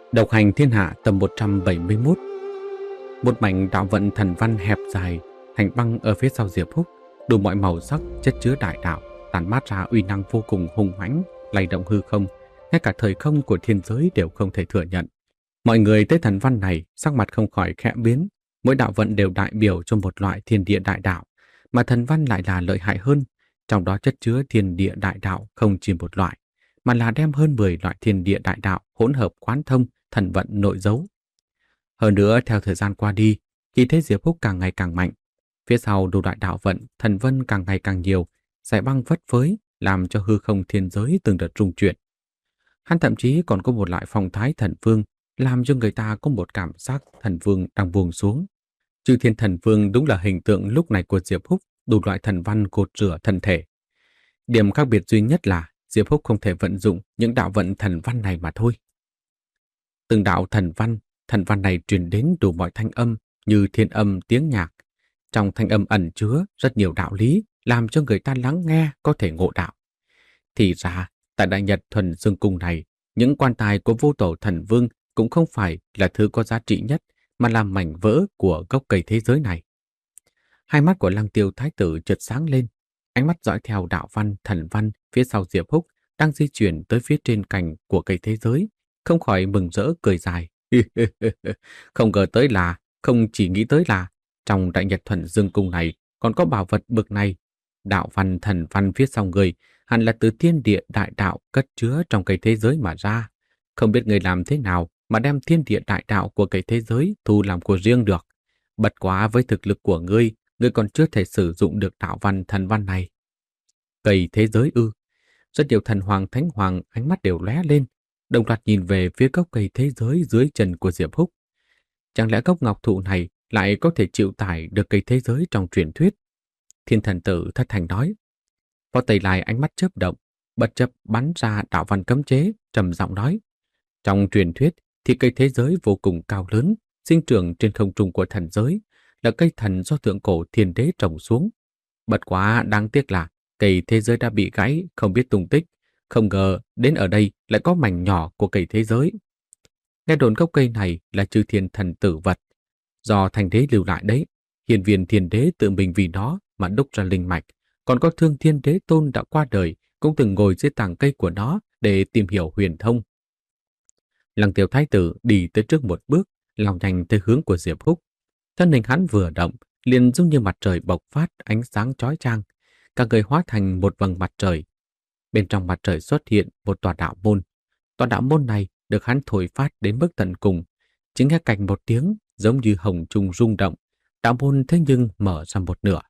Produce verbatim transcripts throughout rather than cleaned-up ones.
Độc hành thiên hạ tập một trăm bảy mươi mốt. Một mảnh đạo vận thần văn hẹp dài, thành băng ở phía sau Diệp Húc, đủ mọi màu sắc, chất chứa đại đạo, tản mát ra uy năng vô cùng hùng mãnh, lay động hư không, ngay cả thời không của thiên giới đều không thể thừa nhận. Mọi người tới thần văn này, sắc mặt không khỏi khẽ biến, mỗi đạo vận đều đại biểu cho một loại thiên địa đại đạo, mà thần văn lại là lợi hại hơn, trong đó chất chứa thiên địa đại đạo không chỉ một loại, mà là đem hơn mười loại thiên địa đại đạo hỗn hợp quán thông, thần vận nội giấu. Hơn nữa, theo thời gian qua đi, khi thế Diệp Húc càng ngày càng mạnh, phía sau đủ loại đạo vận, thần vân càng ngày càng nhiều, giải băng vất phới, làm cho hư không thiên giới từng đợt rung chuyển. Hắn thậm chí còn có một loại phong thái thần vương, làm cho người ta có một cảm giác thần vương đang buông xuống. Chư thiên thần vương đúng là hình tượng lúc này của Diệp Húc, đủ loại thần văn cột rửa thân thể. Điểm khác biệt duy nhất là Diệp Húc không thể vận dụng những đạo vận thần văn này mà thôi. Từng đạo thần văn, thần văn này truyền đến đủ mọi thanh âm như thiên âm tiếng nhạc. Trong thanh âm ẩn chứa rất nhiều đạo lý, làm cho người ta lắng nghe có thể ngộ đạo. Thì ra, tại Đại Nhật Thuần Dương Cung này, những quan tài của vô tổ thần vương cũng không phải là thứ có giá trị nhất, mà là mảnh vỡ của gốc cây thế giới này. Hai mắt của Lăng Tiêu Thái tử chợt sáng lên, ánh mắt dõi theo đạo văn, thần văn phía sau Diệp Húc đang di chuyển tới phía trên cành của cây thế giới, không khỏi mừng rỡ cười dài. Không ngờ tới là, không chỉ nghĩ tới là, trong Đại Nhật Thuần Dương Cung này còn có bảo vật bực này. Đạo văn thần văn phía sau người hẳn là từ thiên địa đại đạo cất chứa trong cây thế giới mà ra. Không biết người làm thế nào mà đem thiên địa đại đạo của cây thế giới thu làm của riêng được. Bất quá với thực lực của ngươi, ngươi còn chưa thể sử dụng được đạo văn thần văn này. Cây thế giới ư? Rất nhiều thần hoàng thánh hoàng ánh mắt đều lóe lên, đồng loạt nhìn về phía gốc cây thế giới dưới chân của Diệp Húc. Chẳng lẽ gốc ngọc thụ này lại có thể chịu tải được cây thế giới trong truyền thuyết? Thiên thần tử thất thành nói. Võ Tây Lai ánh mắt chớp động, bất chấp bắn ra đạo văn cấm chế, trầm giọng nói: trong truyền thuyết thì cây thế giới vô cùng cao lớn, sinh trưởng trên không trung của thần giới, là cây thần do thượng cổ thiên đế trồng xuống. Bất quá đáng tiếc là cây thế giới đã bị gãy, không biết tung tích. Không ngờ đến ở đây lại có mảnh nhỏ của cây thế giới. Nghe đồn gốc cây này là chư thiên thần tử vật, do thành đế lưu lại đấy. Hiền viên thiên đế tự mình vì nó mà đúc ra linh mạch, còn có thương thiên đế tôn đã qua đời cũng từng ngồi dưới tàng cây của nó để tìm hiểu huyền thông. Lăng Tiêu Thái tử đi tới trước một bước, lao nhanh tới hướng của Diệp Húc. Thân hình hắn vừa động, liền giống như mặt trời bộc phát ánh sáng chói chang, cả người hóa thành một vầng mặt trời. Bên trong mặt trời xuất hiện một tòa đạo môn. Tòa đạo môn này được hắn thổi phát đến mức tận cùng, chính nghe cạnh một tiếng giống như hồng trung rung động. Đạo môn thế nhưng mở ra một nửa.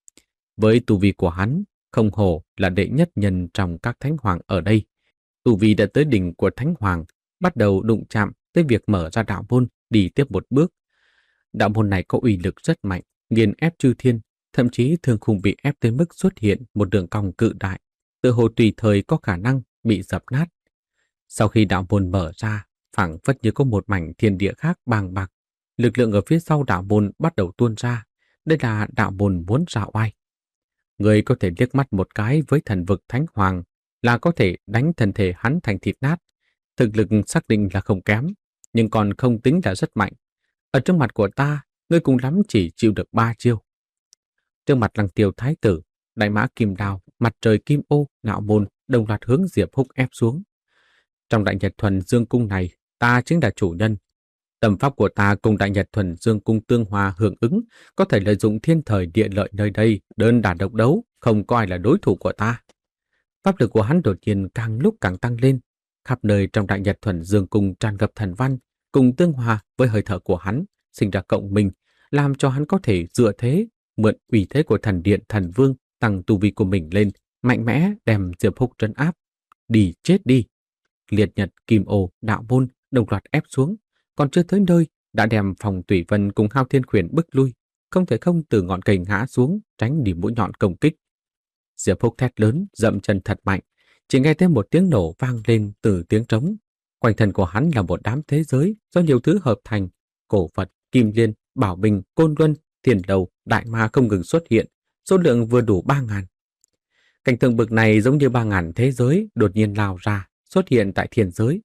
Với tu vi của hắn, không hổ là đệ nhất nhân trong các thánh hoàng ở đây. Tu vi đã tới đỉnh của thánh hoàng, bắt đầu đụng chạm tới việc mở ra đạo môn, đi tiếp một bước. Đạo môn này có uy lực rất mạnh, nghiền ép chư thiên, thậm chí thường khung bị ép tới mức xuất hiện một đường cong cự đại, tự hồ tùy thời có khả năng bị dập nát. Sau khi đạo môn mở ra, phảng phất như có một mảnh thiên địa khác bàng bạc, lực lượng ở phía sau đạo môn bắt đầu tuôn ra. Đây là đạo môn muốn ra oai. Người có thể liếc mắt một cái với thần vực thánh hoàng là có thể đánh thân thể hắn thành thịt nát. Thực lực xác định là không kém, nhưng còn không tính là rất mạnh. Ở trước mặt của ta, ngươi cùng lắm chỉ chịu được ba chiêu. Trước mặt Lăng Tiêu Thái tử, đại mã kim đao, mặt trời kim ô, ngạo môn đồng loạt hướng Diệp Húc ép xuống. Trong Đại Nhật Thuần Dương Cung này, ta chính là chủ nhân. Tầm pháp của ta cùng Đại Nhật Thuần Dương Cung tương hòa hưởng ứng, có thể lợi dụng thiên thời địa lợi nơi đây, đơn đả độc đấu, không có ai là đối thủ của ta. Pháp lực của hắn đột nhiên càng lúc càng tăng lên, khắp nơi trong Đại Nhật Thuần Dương Cung tràn ngập thần văn, cùng tương hòa với hơi thở của hắn, sinh ra cộng minh, làm cho hắn có thể dựa thế, mượn uy thế của thần điện thần vương, tăng tu vi của mình lên, mạnh mẽ đem Diệp Húc trấn áp. Đi chết đi! Liệt nhật kim ô đạo môn đồng loạt ép xuống, còn chưa tới nơi đã đem Phòng Tủy Vân cùng Hao Thiên Khuyển bức lui, không thể không từ ngọn cây ngã xuống, tránh đi mũi nhọn công kích. Diệp Húc thét lớn, dậm chân thật mạnh, chỉ nghe thấy một tiếng nổ vang lên từ tiếng trống. Quanh thân của hắn là một đám thế giới do nhiều thứ hợp thành, cổ vật, kim liên, bảo bình, côn luân, thiền đầu, đại ma không ngừng xuất hiện, số lượng vừa đủ ba ngàn. Cảnh tượng bực này giống như ba ngàn thế giới đột nhiên lao ra, xuất hiện tại thiên giới.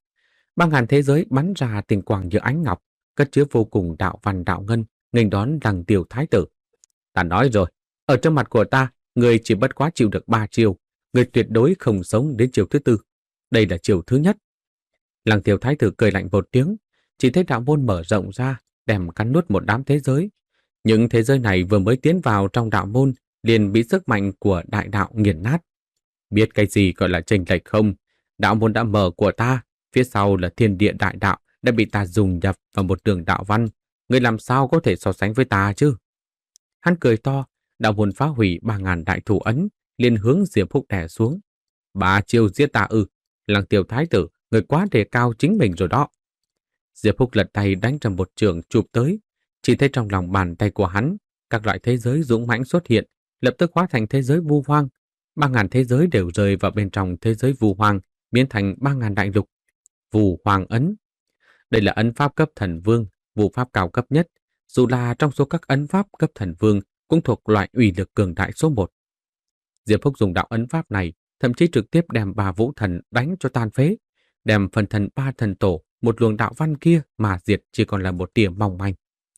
Ba ngàn thế giới bắn ra tình quang như ánh ngọc, cất chứa vô cùng đạo văn đạo ngân, nghênh đón Lăng Tiêu Thái tử. Ta nói rồi, ở trong mặt của ta, người chỉ bất quá chịu được ba chiêu, người tuyệt đối không sống đến chiều thứ tư. Đây là chiều thứ nhất. Lăng Tiêu Thái tử cười lạnh một tiếng, chỉ thấy đạo môn mở rộng ra, đem cắn nuốt một đám thế giới. Những thế giới này vừa mới tiến vào trong đạo môn, liền bị sức mạnh của đại đạo nghiền nát. Biết cái gì gọi là chênh lệch không? Đạo môn đã mở của ta, phía sau là thiên địa đại đạo đã bị ta dùng nhập vào một đường đạo văn. Người làm sao có thể so sánh với ta chứ? Hắn cười to, đạo môn phá hủy ba ngàn đại thủ ấn, liền hướng Diệp Húc đè xuống. Ba chiêu giết ta ư? Lăng Tiêu Thái tử, người quá đề cao chính mình rồi đó. Diệp Húc lật tay đánh trong một trường chụp tới, chỉ thấy trong lòng bàn tay của hắn, các loại thế giới dũng mãnh xuất hiện, lập tức hóa thành thế giới vu hoang. Ba ngàn thế giới đều rơi vào bên trong thế giới vu hoang, biến thành ba ngàn đại lục. Vu Hoàng ấn. Đây là ấn pháp cấp thần vương, vu pháp cao cấp nhất, dù là trong số các ấn pháp cấp thần vương cũng thuộc loại uy lực cường đại số một. Diệp Húc dùng đạo ấn pháp này, thậm chí trực tiếp đem ba vũ thần đánh cho tan phế, đem phần thần ba thần tổ, một luồng đạo văn kia mà diệt chỉ còn là một tia mong manh.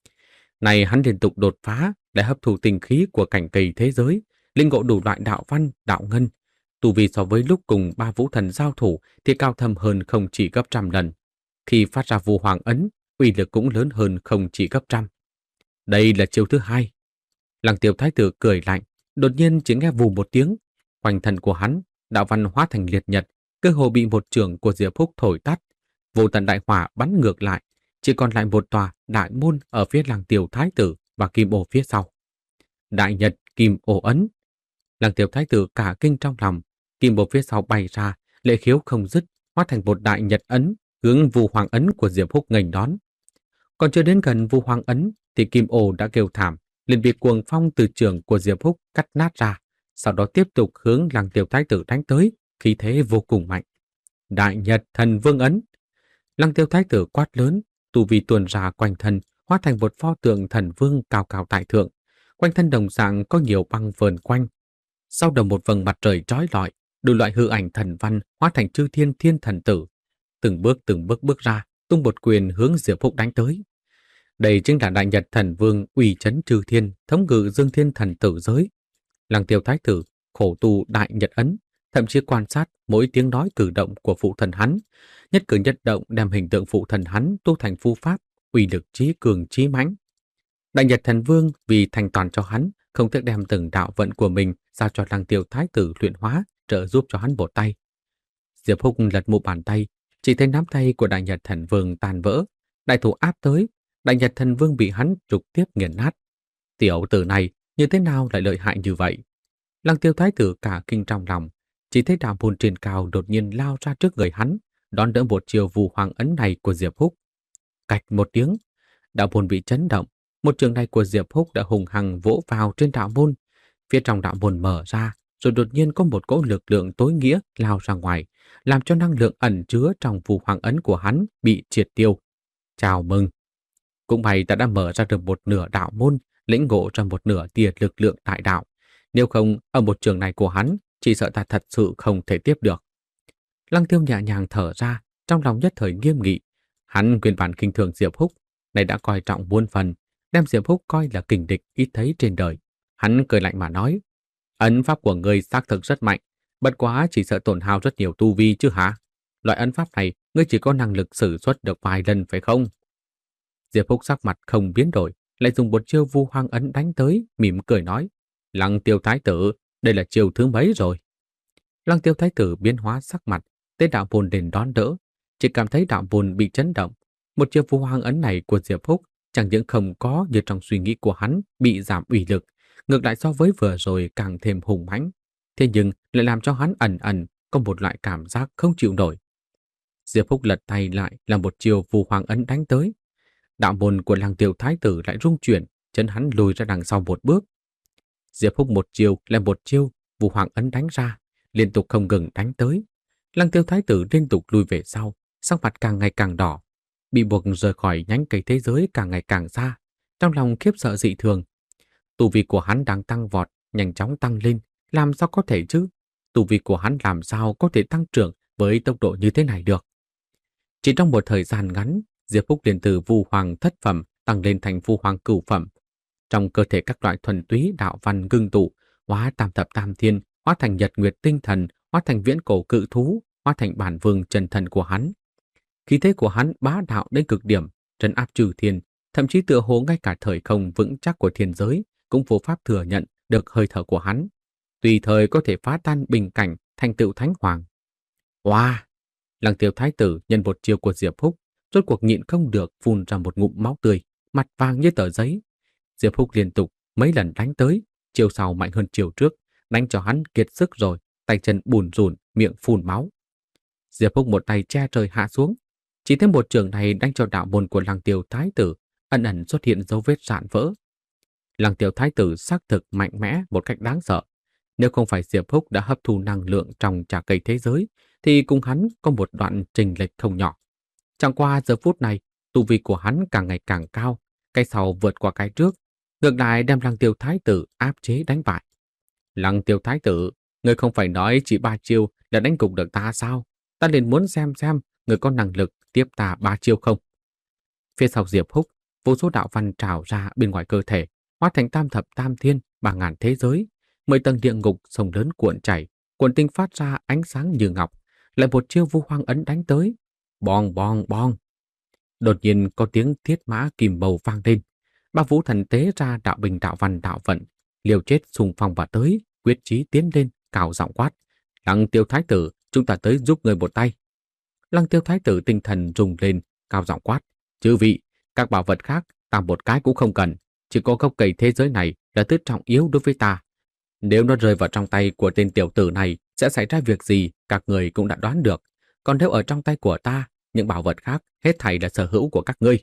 Này hắn liên tục đột phá để hấp thụ tinh khí của cảnh kỳ thế giới, linh ngộ đủ loại đạo văn, đạo ngân. Tu vi so với lúc cùng ba vũ thần giao thủ thì cao thâm hơn không chỉ gấp trăm lần. Khi phát ra vu hoàng ấn, uy lực cũng lớn hơn không chỉ gấp trăm. Đây là chiêu thứ hai. Lăng Tiêu Thái tử cười lạnh, đột nhiên chỉ nghe vù một tiếng, quanh thân của hắn, đạo văn hóa thành liệt nhật, cơ hồ bị một trường của Diệp Húc thổi tắt. Vô tận đại hỏa bắn ngược lại, chỉ còn lại một tòa đại môn ở phía Lăng Tiêu Thái tử và kim ô phía sau. Đại nhật kim ô ấn. Lăng Tiêu Thái tử cả kinh trong lòng, kim ô phía sau bay ra, lệ khiếu không dứt, hóa thành một đại nhật ấn, hướng vu hoàng ấn của Diệp Húc nghênh đón. Còn chưa đến gần vu hoàng ấn thì kim ô đã kêu thảm, liền bị cuồng phong từ trường của Diệp Húc cắt nát ra, sau đó tiếp tục hướng Lăng Tiêu Thái tử đánh tới, khí thế vô cùng mạnh. Đại nhật thần vương ấn. Lăng Tiêu Thái tử quát lớn, tu vi tuôn ra quanh thân, hóa thành một pho tượng thần vương cao cao tại thượng. Quanh thân đồng dạng có nhiều băng vờn quanh. Sau đầu một vầng mặt trời chói lọi, đủ loại hư ảnh thần văn hóa thành chư thiên thiên thần tử. Từng bước từng bước bước ra, tung một quyền hướng Diệp Húc đánh tới. Đây chính là đại nhật thần vương uy chấn chư thiên, thống ngự dương thiên thần tử giới. Lăng Tiêu Thái tử khổ tu đại nhật ấn, thậm chí quan sát mỗi tiếng nói cử động của phụ thần hắn, nhất cử nhất động đem hình tượng phụ thần hắn tu thành phu pháp, uy lực trí cường trí mãnh. Đại nhật thần vương vì thành toàn cho hắn, không thể đem từng đạo vận của mình giao cho Lăng Tiêu Thái tử luyện hóa, trợ giúp cho hắn một tay. Diệp Húc lật một bàn tay, chỉ thấy nắm tay của đại nhật thần vương tàn vỡ, đại thủ áp tới, đại nhật thần vương bị hắn trực tiếp nghiền nát. Tiểu tử này như thế nào lại lợi hại như vậy? Lăng Tiêu Thái tử cả kinh trong lòng, chỉ thấy đạo môn trên cao đột nhiên lao ra trước người hắn, đón đỡ một chiều vu hoàng ấn này của Diệp Húc. Cạch một tiếng, đạo môn bị chấn động, một trường này của Diệp Húc đã hùng hăng vỗ vào trên đạo môn. Phía trong đạo môn mở ra, rồi đột nhiên có một cỗ lực lượng tối nghĩa lao ra ngoài, làm cho năng lượng ẩn chứa trong vu hoàng ấn của hắn bị triệt tiêu. Chào mừng! Cũng may ta đã mở ra được một nửa đạo môn, lĩnh ngộ ra một nửa tia lực lượng đại đạo. Nếu không, ở một trường này của hắn, chỉ sợ ta thật sự không thể tiếp được. Lăng Tiêu nhẹ nhàng thở ra, trong lòng nhất thời nghiêm nghị. Hắn nguyên bản khinh thường Diệp Húc, này đã coi trọng muôn phần, đem Diệp Húc coi là kình địch ít thấy trên đời. Hắn cười lạnh mà nói, ấn pháp của ngươi xác thực rất mạnh, bất quá chỉ sợ tổn hao rất nhiều tu vi chứ hả? Loại ấn pháp này, ngươi chỉ có năng lực sử xuất được vài lần phải không? Diệp Húc sắc mặt không biến đổi, lại dùng một chiêu vu hoang ấn đánh tới, mỉm cười nói, Lăng Tiêu Thái tử, đây là chiêu thứ mấy rồi? Lăng Tiêu Thái tử biến hóa sắc mặt, tế đạo môn đến đón đỡ, chỉ cảm thấy đạo môn bị chấn động. Một chiêu vu hoang ấn này của Diệp Húc chẳng những không có như trong suy nghĩ của hắn bị giảm uy lực, ngược lại so với vừa rồi càng thêm hùng mãnh. Thế nhưng lại làm cho hắn ẩn ẩn có một loại cảm giác không chịu nổi. Diệp Húc lật tay lại là một chiêu vu hoang ấn đánh tới. Đạo môn của Lăng Tiêu Thái tử lại rung chuyển, chân hắn lùi ra đằng sau một bước. Diệp Húc một chiêu lại một chiêu, vu hoàng ấn đánh ra, liên tục không ngừng đánh tới. Lăng Tiêu Thái tử liên tục lùi về sau, sắc mặt càng ngày càng đỏ, bị buộc rời khỏi nhánh cây thế giới càng ngày càng xa, trong lòng khiếp sợ dị thường. Tu vi của hắn đang tăng vọt, nhanh chóng tăng lên, làm sao có thể chứ? Tu vi của hắn làm sao có thể tăng trưởng với tốc độ như thế này được? Chỉ trong một thời gian ngắn, Diệp Phúc liền từ vu hoàng thất phẩm tăng lên thành vu hoàng cửu phẩm. Trong cơ thể các loại thuần túy đạo văn ngưng tụ, hóa tam thập tam thiên, hóa thành nhật nguyệt tinh thần, hóa thành viễn cổ cự thú, hóa thành bản vương chân thần của hắn. Khí thế của hắn bá đạo đến cực điểm, trấn áp trừ thiên, thậm chí tựa hồ ngay cả thời không vững chắc của thiên giới cũng vô pháp thừa nhận được hơi thở của hắn, tùy thời có thể phá tan bình cảnh, thành tựu thánh hoàng. Wow! Lăng Tiêu thái tử nhân một chiêu của Diệp Phúc, rốt cuộc nhịn không được phun ra một ngụm máu tươi, mặt vàng như tờ giấy. Diệp Phúc liên tục mấy lần đánh tới, chiều sau mạnh hơn chiều trước, đánh cho hắn kiệt sức rồi, tay chân bùn rùn, miệng phun máu. Diệp Phúc một tay che trời hạ xuống, chỉ thêm một trường này đánh cho đạo môn của Lăng Tiêu thái tử ẩn ẩn xuất hiện dấu vết rạn vỡ. Lăng Tiêu thái tử xác thực mạnh mẽ một cách đáng sợ. Nếu không phải Diệp Phúc đã hấp thu năng lượng trong trà cây thế giới, thì cùng hắn có một đoạn chênh lệch không nhỏ. Chẳng qua giờ phút này, tu vi của hắn càng ngày càng cao, cái sau vượt qua cái trước, ngược lại đem Lăng Tiêu thái tử áp chế đánh bại. Lăng Tiêu thái tử, ngươi không phải nói chỉ ba chiêu là đánh gục được ta sao? Ta liền muốn xem xem ngươi có năng lực tiếp ta ba chiêu không? Phía sau Diệp Phúc, vô số đạo văn trào ra bên ngoài cơ thể, hóa thành tam thập tam thiên, ba ngàn thế giới, mười tầng địa ngục sông lớn cuộn chảy, cuộn tinh phát ra ánh sáng như ngọc, lại một chiêu vu hoang ấn đánh tới. Bong bong bong. Đột nhiên có tiếng thiết mã kìm bầu vang lên. Ba vũ thần tế ra đạo bình đạo văn đạo vận, liều chết xung phong vào tới, quyết chí tiến lên, cào giọng quát: Lăng Tiêu thái tử, chúng ta tới giúp người một tay. Lăng Tiêu thái tử tinh thần rung lên, cao giọng quát: Chư vị, các bảo vật khác ta một cái cũng không cần, chỉ có gốc cây thế giới này là thứ trọng yếu đối với ta. Nếu nó rơi vào trong tay của tên tiểu tử này, sẽ xảy ra việc gì các người cũng đã đoán được. Còn nếu ở trong tay của ta, những bảo vật khác hết thảy là sở hữu của các ngươi.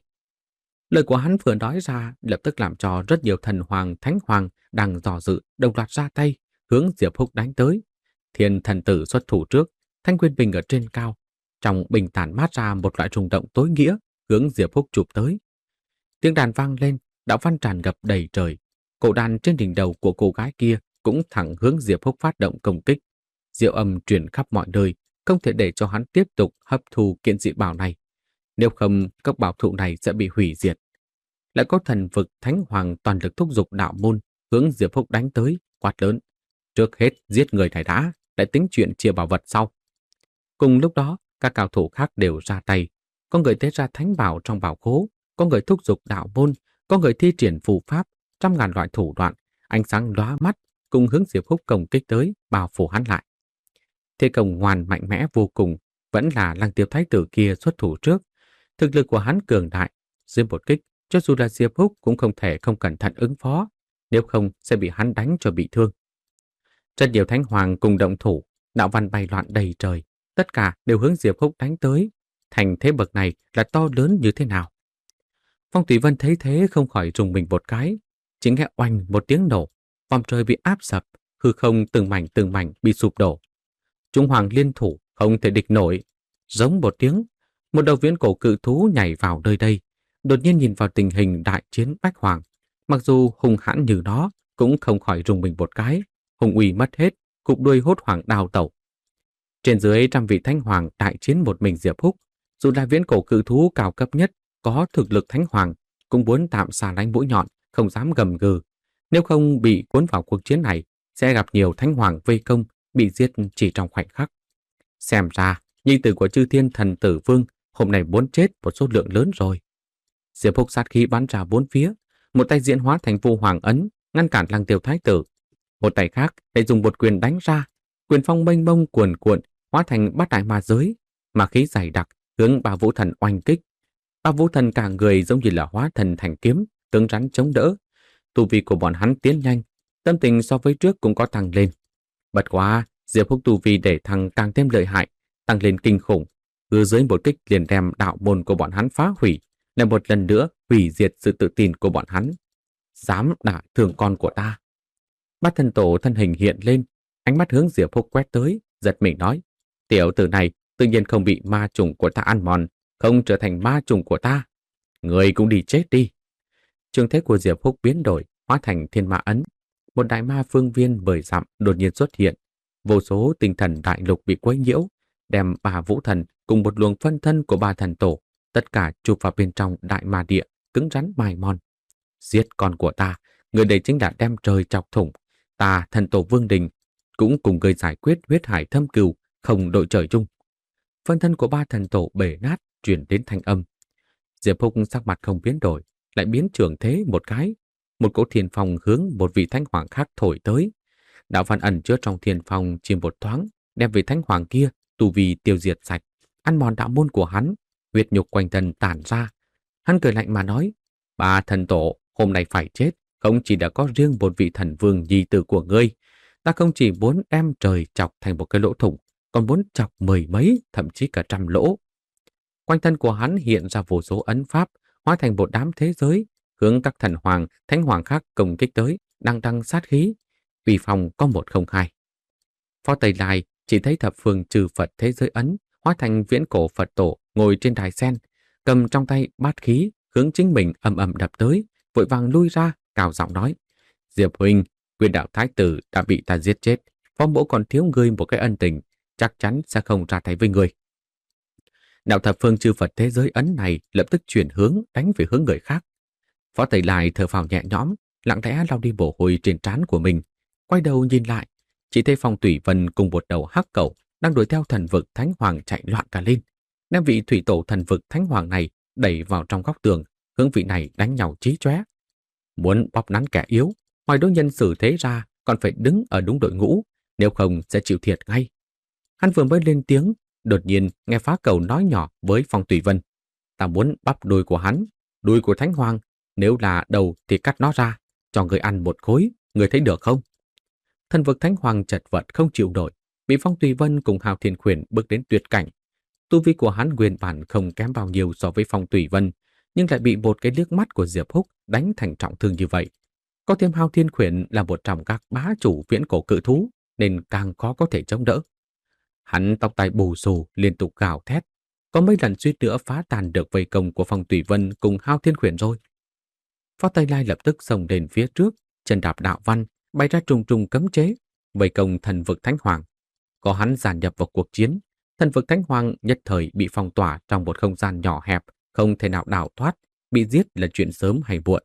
Lời của hắn vừa nói ra lập tức làm cho rất nhiều thần hoàng, thánh hoàng đang dò dự đồng loạt ra tay, hướng Diệp Phúc đánh tới. Thiên thần tử xuất thủ trước, thanh quyền bình ở trên cao, trong bình tản mát ra một loại rung động tối nghĩa, hướng Diệp Phúc chụp tới. Tiếng đàn vang lên, đạo văn tràn ngập đầy trời. Cổ đàn trên đỉnh đầu của cô gái kia cũng thẳng hướng Diệp Phúc phát động công kích. Diệu âm truyền khắp mọi nơi, không thể để cho hắn tiếp tục hấp thu kiện dị bảo này. Nếu không, các bảo thụ này sẽ bị hủy diệt. Lại có thần vực thánh hoàng toàn lực thúc giục đạo môn hướng Diệp Phúc đánh tới, quát lớn: Trước hết giết người này đã, lại tính chuyện chia bảo vật sau. Cùng lúc đó, các cao thủ khác đều ra tay. Có người tế ra thánh bảo trong bảo khố, có người thúc giục đạo môn, có người thi triển phù pháp, trăm ngàn loại thủ đoạn, ánh sáng lóa mắt, cùng hướng Diệp Phúc công kích tới, bao phủ hắn lại. Thế công ngoan mạnh mẽ vô cùng, vẫn là Lăng Tiêu thái tử kia xuất thủ trước. Thực lực của hắn cường đại, dưới một kích, cho dù là Diệp Phúc cũng không thể không cẩn thận ứng phó, nếu không sẽ bị hắn đánh cho bị thương. Rất nhiều thánh hoàng cùng động thủ, đạo văn bay loạn đầy trời, tất cả đều hướng Diệp Phúc đánh tới. Thành thế bậc này là to lớn như thế nào? Phong Thủy Vân thấy thế không khỏi rùng mình một cái, chỉ nghe oanh một tiếng nổ, vòng trời bị áp sập, hư không từng mảnh từng mảnh bị sụp đổ. Trung hoàng liên thủ không thể địch nổi. Giống một tiếng, một đầu viễn cổ cự thú nhảy vào nơi đây, đột nhiên nhìn vào tình hình đại chiến bách hoàng, mặc dù hung hãn như nó cũng không khỏi rùng mình một cái, hùng uy mất hết, cụp đuôi hốt hoảng đào tẩu. Trên dưới trăm vị thánh hoàng đại chiến một mình Diệp Phúc, dù là viễn cổ cự thú cao cấp nhất có thực lực thánh hoàng cũng muốn tạm xa lánh mũi nhọn, không dám gầm gừ. Nếu không bị cuốn vào cuộc chiến này, sẽ gặp nhiều thánh hoàng vây công, bị giết chỉ trong khoảnh khắc. Xem ra, nhi tử của chư thiên thần tử vương hôm nay muốn chết một số lượng lớn rồi. Diệp Phúc sát khí bắn ra bốn phía, một tay diễn hóa thành vô hoàng ấn, ngăn cản Lăng Tiêu thái tử. Một tay khác lại dùng một quyền đánh ra, quyền phong mênh mông cuồn cuộn, hóa thành bát đại ma giới, mà khí dày đặc hướng ba vũ thần oanh kích. Ba vũ thần cả người giống như là hóa thần thành kiếm, cứng rắn chống đỡ. Tu vi của bọn hắn tiến nhanh, tâm tình so với trước cũng có tăng lên. Bất quá, Diệp Phúc tu vi để thăng càng thêm lợi hại, tăng lên kinh khủng. Cứ dưới một kích liền đem đạo môn của bọn hắn phá hủy, lại một lần nữa hủy diệt sự tự tin của bọn hắn. Dám đả thương con của ta. Bát thần tổ thân hình hiện lên, ánh mắt hướng Diệp Phúc quét tới, giật mình nói: Tiểu tử này tự nhiên không bị ma trùng của ta ăn mòn, không trở thành ma trùng của ta. Người cũng đi chết đi. Trường thế của Diệp Phúc biến đổi, hóa thành thiên ma ấn. Một đại ma phương viên bời dặm đột nhiên xuất hiện. Vô số tinh thần đại lục bị quấy nhiễu, đem bà vũ thần cùng một luồng phân thân của ba thần tổ, tất cả chụp vào bên trong đại ma địa, cứng rắn mài mòn. Giết con của ta, người đây chính là đem trời chọc thủng. Ta, thần tổ Vương Đình, cũng cùng người giải quyết huyết hải thâm cừu, không đội trời chung. Phân thân của ba thần tổ bể nát, truyền đến thanh âm. Diệp Húc sắc mặt không biến đổi, lại biến trường thế một cái. Một cỗ thiên phong hướng một vị thánh hoàng khác thổi tới. Đạo văn ẩn chứa trong thiên phong chỉ một thoáng, đem vị thánh hoàng kia tu vi tiêu diệt sạch, ăn mòn đạo môn của hắn, huyết nhục quanh thân tản ra. Hắn cười lạnh mà nói, ba thần tổ hôm nay phải chết, không chỉ đã có riêng một vị thần vương nhi tử của ngươi. Ta không chỉ muốn đem trời chọc thành một cái lỗ thủng, còn muốn chọc mười mấy, thậm chí cả trăm lỗ. Quanh thân của hắn hiện ra vô số ấn pháp, hóa thành một đám thế giới, hướng các thần hoàng, thánh hoàng khác công kích tới, đang đăng sát khí. Vì phòng có một không hai. Phó Tây Lai chỉ thấy thập phương trừ Phật thế giới ấn, hóa thành viễn cổ Phật tổ ngồi trên đài sen, cầm trong tay bát khí, hướng chính mình ầm ầm đập tới, vội vàng lui ra, cao giọng nói: Diệp huynh, Quyền đạo thái tử đã bị ta giết chết, Phó mỗ còn thiếu ngươi một cái ân tình, chắc chắn sẽ không ra tay với ngươi. Đạo thập phương chư Phật thế giới ấn này lập tức chuyển hướng, đánh về hướng người khác. Phó Tây Lai thở phào nhẹ nhõm, lặng lẽ lau đi mồ hôi trên trán của mình, quay đầu nhìn lại, chỉ thấy Phong Thủy Vân cùng một đầu hắc cẩu đang đuổi theo thần vực thánh hoàng chạy loạn cả lên, đem vị thủy tổ thần vực thánh hoàng này đẩy vào trong góc tường, hướng vị này đánh nhau chí chóe. Muốn bóp nắn kẻ yếu, ngoài đối nhân xử thế ra còn phải đứng ở đúng đội ngũ, nếu không sẽ chịu thiệt ngay. Hắn vừa mới lên tiếng, đột nhiên nghe phá cầu nói nhỏ với Phong Thủy Vân: Ta muốn bắp đuôi của hắn, đuôi của thánh hoàng, nếu là đầu thì cắt nó ra, cho người ăn một khối, người thấy được không? Thần vực thánh hoàng chật vật không chịu nổi, bị Phong Thủy Vân cùng Hào Thiên Khuyển bước đến tuyệt cảnh. Tu vi của hắn nguyên bản không kém bao nhiêu so với Phong Thủy Vân, nhưng lại bị một cái liếc mắt của Diệp Húc đánh thành trọng thương như vậy. Có thêm Hào Thiên Khuyển là một trong các bá chủ viễn cổ cự thú, nên càng khó có thể chống đỡ. Hắn tóc tai bù xù liên tục gào thét, có mấy lần suýt nữa phá tan được vây công của Phong Thủy Vân cùng Hào Thiên Khuyển rồi. Phó Tây Lai lập tức xông đến phía trước, chân đạp đạo văn, bày ra trùng trùng cấm chế, vây công thần vực thánh hoàng. Có hắn gia nhập vào cuộc chiến, thần vực thánh hoàng nhất thời bị phong tỏa trong một không gian nhỏ hẹp, không thể nào đào thoát, bị giết là chuyện sớm hay muộn.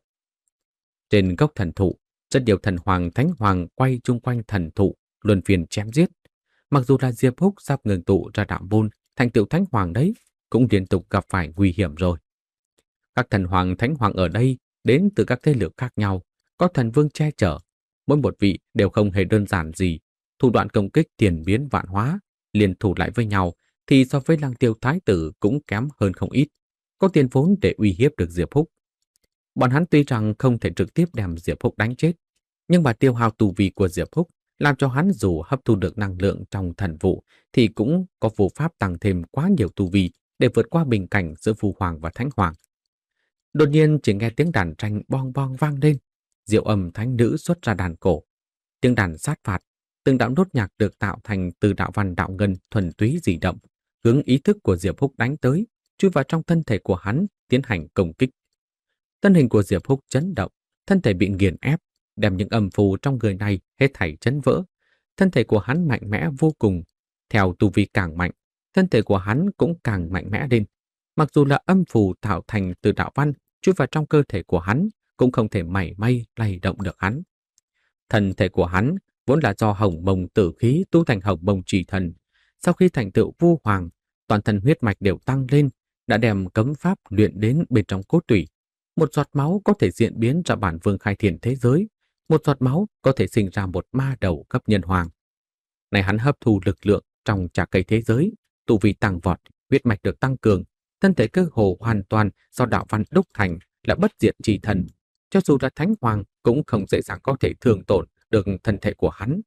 Trên gốc thần thụ, rất nhiều thần hoàng thánh hoàng quay chung quanh thần thụ, luân phiên chém giết. Mặc dù là Diệp Húc sắp ngừng tụ ra đạo môn, thành tựu thánh hoàng đấy, cũng liên tục gặp phải nguy hiểm rồi. Các thần hoàng thánh hoàng ở đây đến từ các thế lực khác nhau, có thần vương che chở, mỗi một vị đều không hề đơn giản gì, thủ đoạn công kích tiền biến vạn hóa, liên thủ lại với nhau thì so với Lăng Tiêu thái tử cũng kém hơn không ít, có tiền vốn để uy hiếp được Diệp Húc. Bọn hắn tuy rằng không thể trực tiếp đem Diệp Húc đánh chết, nhưng mà tiêu hao tu vi của Diệp Húc làm cho hắn dù hấp thu được năng lượng trong thần vụ thì cũng có vô pháp tăng thêm quá nhiều tu vi để vượt qua bình cảnh giữa Phù Hoàng và Thánh Hoàng. Đột nhiên chỉ nghe tiếng đàn tranh bong bong vang lên, Diệu Âm thánh nữ xuất ra đàn cổ. Tiếng đàn sát phạt, từng đạo nốt nhạc được tạo thành từ đạo văn đạo ngân thuần túy dị động, hướng ý thức của Diệp Húc đánh tới, chui vào trong thân thể của hắn tiến hành công kích. Thân hình của Diệp Húc chấn động, thân thể bị nghiền ép, đem những âm phù trong người này hết thảy chấn vỡ. Thân thể của hắn mạnh mẽ vô cùng, theo tu vi càng mạnh, thân thể của hắn cũng càng mạnh mẽ lên. Mặc dù là âm phù tạo thành từ đạo văn chui vào trong cơ thể của hắn, cũng không thể mảy may lay động được hắn. Thân thể của hắn vốn là do hồng mông tử khí tu thành hồng mông chỉ thần. Sau khi thành tựu vu hoàng, toàn thân huyết mạch đều tăng lên, đã đem cấm pháp luyện đến bên trong cốt tủy. Một giọt máu có thể diễn biến ra bản vương khai thiên thế giới, một giọt máu có thể sinh ra một ma đầu cấp nhân hoàng. Này hắn hấp thu lực lượng trong trà cây thế giới, tu vi tăng vọt, huyết mạch được tăng cường, thân thể cơ hồ hoàn toàn do đạo văn đúc thành, là bất diệt chi thần. Cho dù là thánh hoàng cũng không dễ dàng có thể thương tổn được thân thể của hắn.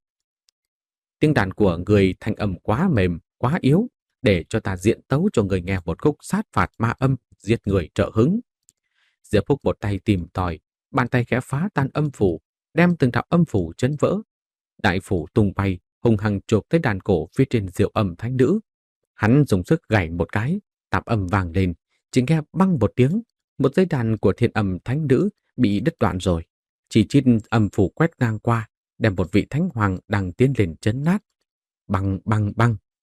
Tiếng đàn của người thanh âm quá mềm, quá yếu, để cho ta diện tấu cho người nghe một khúc sát phạt ma âm, giết người trợ hứng. Diệp Húc một tay tìm tòi, bàn tay khẽ phá tan âm phủ, đem từng đạo âm phủ chấn vỡ. Đại phủ tung bay, hung hăng chộp tới đàn cổ phía trên Diệu Âm thánh nữ. Hắn dùng sức gảy một cái, tạp âm vang lên, chỉ nghe băng một tiếng, một dây đàn của Thiên Âm thánh nữ bị đứt đoạn rồi. Chỉ chít âm phủ quét ngang qua, đem một vị thánh hoàng đang tiến lên chấn nát. Băng băng băng.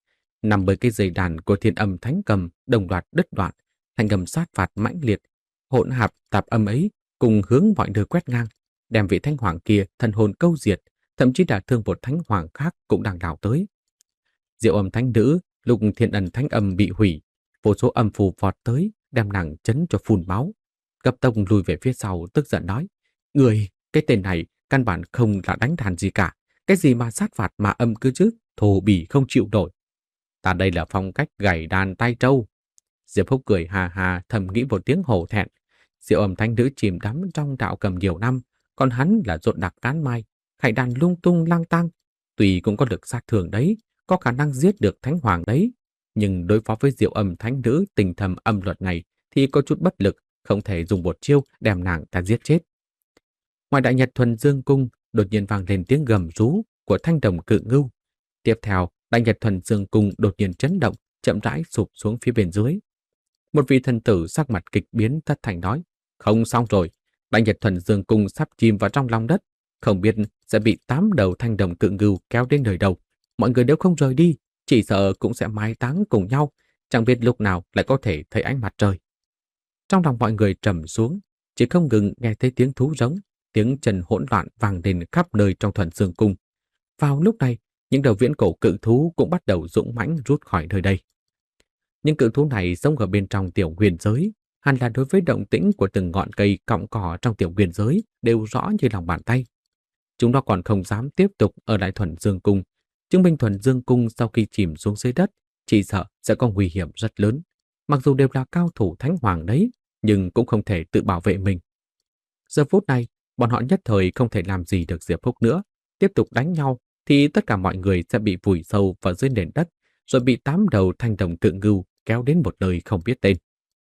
Nằm bởi cái dây đàn của Thiên Âm Thánh Cầm đồng loạt đứt đoạn, thanh âm sát phạt mãnh liệt, hỗn hạp tạp âm ấy cùng hướng mọi nơi quét ngang, đem vị thánh hoàng kia thần hồn câu diệt, thậm chí đả thương một thánh hoàng khác cũng đang đào tới. Diệu Âm Thánh Nữ lúc Thiên Ân Thánh Âm bị hủy, vô số âm phù vọt tới, đem nàng chấn cho phun máu. Cấp tốc lùi về phía sau, tức giận nói: "Người, cái tên này căn bản không là đánh đàn gì cả, cái gì mà sát phạt mà âm cứ chứ, thô bỉ không chịu nổi. Ta đây là phong cách gảy đàn tay trâu." Diệp Húc cười hà hà, thầm nghĩ một tiếng hổ thẹn. Diệu Âm Thánh Nữ chìm đắm trong đạo cầm nhiều năm, còn hắn là rộn đặc cán mai, khải đàn lung tung lang tang. Tuy cũng có lực sát thương đấy, có khả năng giết được thánh hoàng đấy, nhưng đối phó với Diệu Âm Thánh Nữ tình thầm âm luật này thì có chút bất lực, không thể dùng một chiêu đem nàng ta giết chết. Ngoài Đại Nhật Thuần Dương Cung đột nhiên vang lên tiếng gầm rú của thanh đồng cự ngưu. Tiếp theo, Đại Nhật Thuần Dương Cung đột nhiên chấn động, chậm rãi sụp xuống phía bên dưới. Một vị thần tử sắc mặt kịch biến thất thanh nói: "Không xong rồi, Đại Nhật Thuần Dương Cung sắp chìm vào trong lòng đất, không biết sẽ bị tám đầu thanh đồng cự ngưu kéo đến nơi đâu. Mọi người nếu không rời đi, chỉ sợ cũng sẽ mai táng cùng nhau, chẳng biết lúc nào lại có thể thấy ánh mặt trời." Trong lòng mọi người trầm xuống, chỉ không ngừng nghe thấy tiếng thú rống, tiếng chân hỗn loạn vang lên khắp nơi trong Thuần Dương Cung. Vào lúc này, những đầu viễn cổ cự thú cũng bắt đầu dũng mãnh rút khỏi nơi đây. Những cự thú này sống ở bên trong tiểu huyền giới, hẳn là đối với động tĩnh của từng ngọn cây cọng cỏ trong tiểu huyền giới đều rõ như lòng bàn tay. Chúng nó còn không dám tiếp tục ở lại Thuần Dương Cung, chứng minh Thuần Dương Cung sau khi chìm xuống dưới đất, chỉ sợ sẽ có nguy hiểm rất lớn. Mặc dù đều là cao thủ thánh hoàng đấy, nhưng cũng không thể tự bảo vệ mình. Giờ phút này, bọn họ nhất thời không thể làm gì được Diệp Húc nữa. Tiếp tục đánh nhau thì tất cả mọi người sẽ bị vùi sâu vào dưới nền đất, rồi bị tám đầu thanh đồng cự ngưu kéo đến một nơi không biết tên.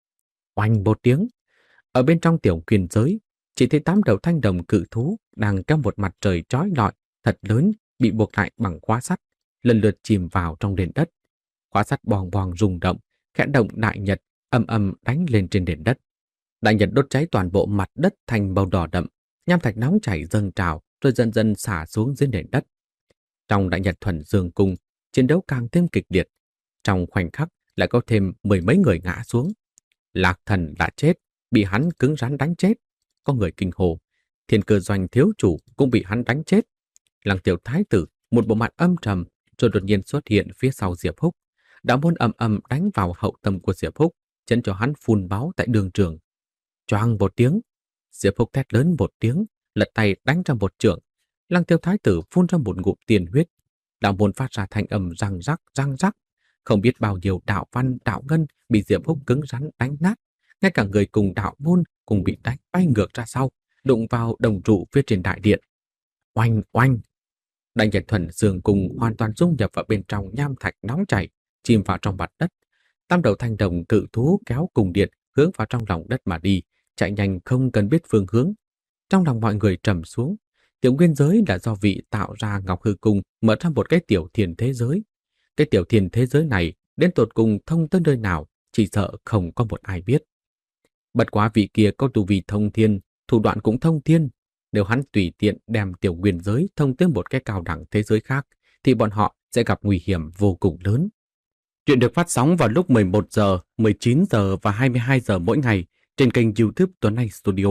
Oanh một tiếng, ở bên trong tiểu huyền giới, chỉ thấy tám đầu thanh đồng cự thú đang trong một mặt trời chói lọi thật lớn bị buộc lại bằng khóa sắt, lần lượt chìm vào trong nền đất. Khóa sắt bong bong rung động, khẽ động đại nhật ầm ầm đánh lên trên nền đất. Đại nhật đốt cháy toàn bộ mặt đất thành màu đỏ đậm, nham thạch nóng chảy dâng trào rồi dần dần xả xuống dưới nền đất. Trong Đại Nhật Thuần Dương Cung, chiến đấu càng thêm kịch liệt. Trong khoảnh khắc lại có thêm mười mấy người ngã xuống. Lạc Thần đã chết, bị hắn cứng rắn đánh chết. Có người kinh hồ, Thiên Cơ Doanh thiếu chủ cũng bị hắn đánh chết. Lăng Tiểu Thái Tử, một bộ mặt âm trầm, rồi đột nhiên xuất hiện phía sau Diệp Húc. Đạo môn ầm ầm đánh vào hậu tâm của Diệp Húc, chấn cho hắn phun máu tại đường trường. Choang một tiếng, Diệp Húc thét lớn một tiếng, lật tay đánh ra một chưởng. Lăng Tiêu Thái Tử phun ra một ngụm tiền huyết. Đạo môn phát ra thanh âm răng rắc răng rắc. Không biết bao nhiêu đạo văn đạo ngân bị Diệp Húc cứng rắn đánh nát. Ngay cả người cùng đạo môn cùng bị đánh bay ngược ra sau, đụng vào đồng trụ phía trên đại điện. Oanh oanh, Đại Nhật Thuần Dương Cung hoàn toàn dung nhập vào bên trong nham thạch nóng chảy, chìm vào trong mặt đất. Tam đầu thanh đồng cự thú kéo cùng điện hướng vào trong lòng đất mà đi, chạy nhanh không cần biết phương hướng. Trong lòng mọi người trầm xuống. Tiểu nguyên giới là do vị tạo ra Ngọc Hư Cung mở ra một cái tiểu thiền thế giới. Cái tiểu thiền thế giới này đến tột cùng thông tới nơi nào, chỉ sợ không có một ai biết. Bất quá vị kia có tu vi thông thiên, thủ đoạn cũng thông thiên. Nếu hắn tùy tiện đem tiểu nguyên giới thông tới một cái cao đẳng thế giới khác, thì bọn họ sẽ gặp nguy hiểm vô cùng lớn. Chuyện được phát sóng vào lúc mười một giờ, mười chín giờ và hai mươi hai giờ mỗi ngày trên kênh YouTube Tuấn Anh Studio.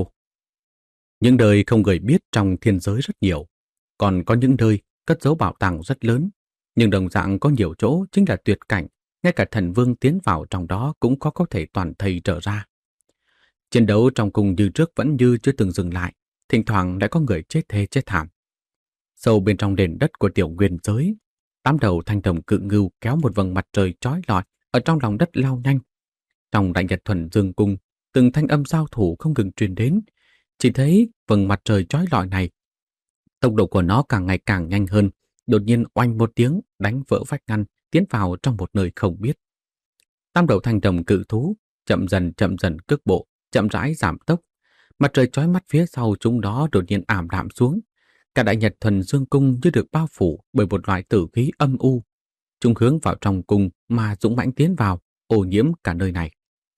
Những nơi không người biết trong thiên giới rất nhiều, còn có những nơi cất giấu bảo tàng rất lớn, nhưng đồng dạng có nhiều chỗ chính là tuyệt cảnh, ngay cả thần vương tiến vào trong đó cũng có có thể toàn thây trở ra. Chiến đấu trong cung như trước vẫn như chưa từng dừng lại, thỉnh thoảng lại có người chết thê chết thảm. Sâu bên trong nền đất của tiểu nguyên giới, tám đầu thanh đồng cự ngưu kéo một vầng mặt trời chói lọi ở trong lòng đất lao nhanh. Trong Đại Nhật Thuần Dương Cung, từng thanh âm giao thủ không ngừng truyền đến. Chỉ thấy vầng mặt trời chói lọi này, tốc độ của nó càng ngày càng nhanh hơn, đột nhiên oanh một tiếng đánh vỡ vách ngăn, tiến vào trong một nơi không biết. Tam đầu thanh đồng cự thú chậm dần chậm dần cước bộ, chậm rãi giảm tốc. Mặt trời chói mắt phía sau chúng đó đột nhiên ảm đạm xuống. Cả Đại Nhật Thuần Dương Cung như được bao phủ bởi một loại tử khí âm u. Chúng hướng vào trong cung mà dũng mãnh tiến vào, ô nhiễm cả nơi này.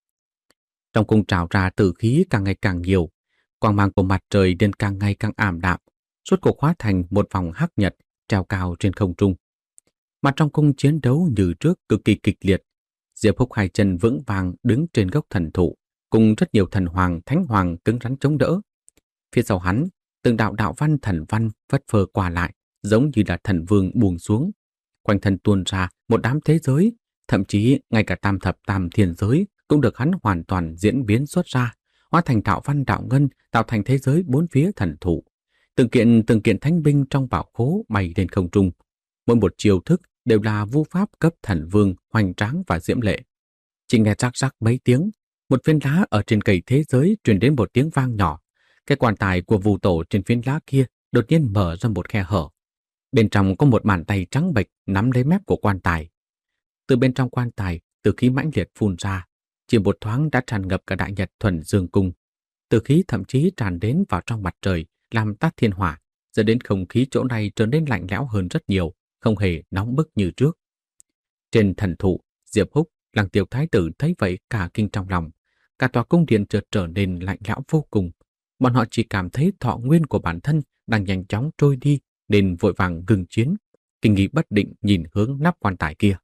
Trong cung trào ra tử khí càng ngày càng nhiều, quang mang của mặt trời nên càng ngày càng ảm đạm, suốt cuộc hóa thành một vòng hắc nhật treo cao trên không trung. mà trong cung chiến đấu như trước cực kỳ kịch liệt. Diệp Húc hai chân vững vàng đứng trên gốc thần thụ, cùng rất nhiều thần hoàng, thánh hoàng cứng rắn chống đỡ. Phía sau hắn, từng đạo đạo văn thần văn phất phơ qua lại, giống như là thần vương buông xuống. Quanh thân tuôn ra một đám thế giới, thậm chí ngay cả tam thập tam thiên giới cũng được hắn hoàn toàn diễn biến xuất ra, hóa thành đạo văn đạo ngân, tạo thành thế giới bốn phía thần thụ. Từng kiện từng kiện thánh binh trong bảo khố bay lên không trung. Mỗi một chiêu thức đều là vu pháp cấp thần vương, hoành tráng và diễm lệ. Chỉ nghe rắc rắc mấy tiếng, một viên lá ở trên cây thế giới truyền đến một tiếng vang nhỏ. Cái quan tài của Vu tổ trên viên lá kia đột nhiên mở ra một khe hở. Bên trong có một bàn tay trắng bệch nắm lấy mép của quan tài. Từ bên trong quan tài, từ khí mãnh liệt phun ra, chỉ một thoáng đã tràn ngập cả đại nhật thuần dương cung. Từ khí thậm chí tràn đến vào trong mặt trời, làm tắt thiên hỏa, dẫn đến không khí chỗ này trở nên lạnh lẽo hơn rất nhiều, không hề nóng bức như trước. Trên thần thụ, Diệp Húc, Lăng Tiêu Thái tử thấy vậy cả kinh trong lòng. Cả tòa cung điện chợt trở nên lạnh lẽo vô cùng. Bọn họ chỉ cảm thấy thọ nguyên của bản thân đang nhanh chóng trôi đi, nên vội vàng ngừng chiến, kinh nghi bất định nhìn hướng nắp quan tài kia.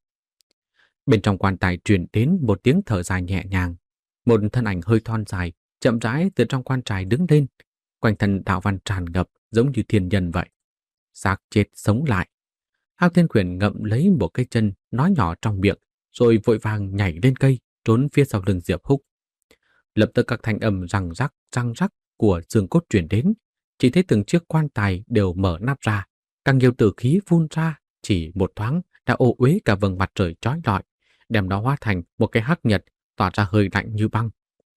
Bên trong quan tài truyền đến một tiếng thở dài nhẹ nhàng. Một thân ảnh hơi thon dài, chậm rãi từ trong quan tài đứng lên, quanh thân đạo văn tràn ngập giống như thiên nhân vậy. Xác chết sống lại. Hao Thiên Quyền ngậm lấy một cây chân, nói nhỏ trong miệng, rồi vội vàng nhảy lên cây, trốn phía sau lưng Diệp Húc. Lập tức các thanh âm răng rắc, răng rắc của xương cốt truyền đến, chỉ thấy từng chiếc quan tài đều mở nắp ra, càng nhiều tử khí phun ra, chỉ một thoáng đã ô uế cả vầng mặt trời chói lọi, đem nó hóa thành một cái hắc nhật tỏa ra hơi lạnh như băng.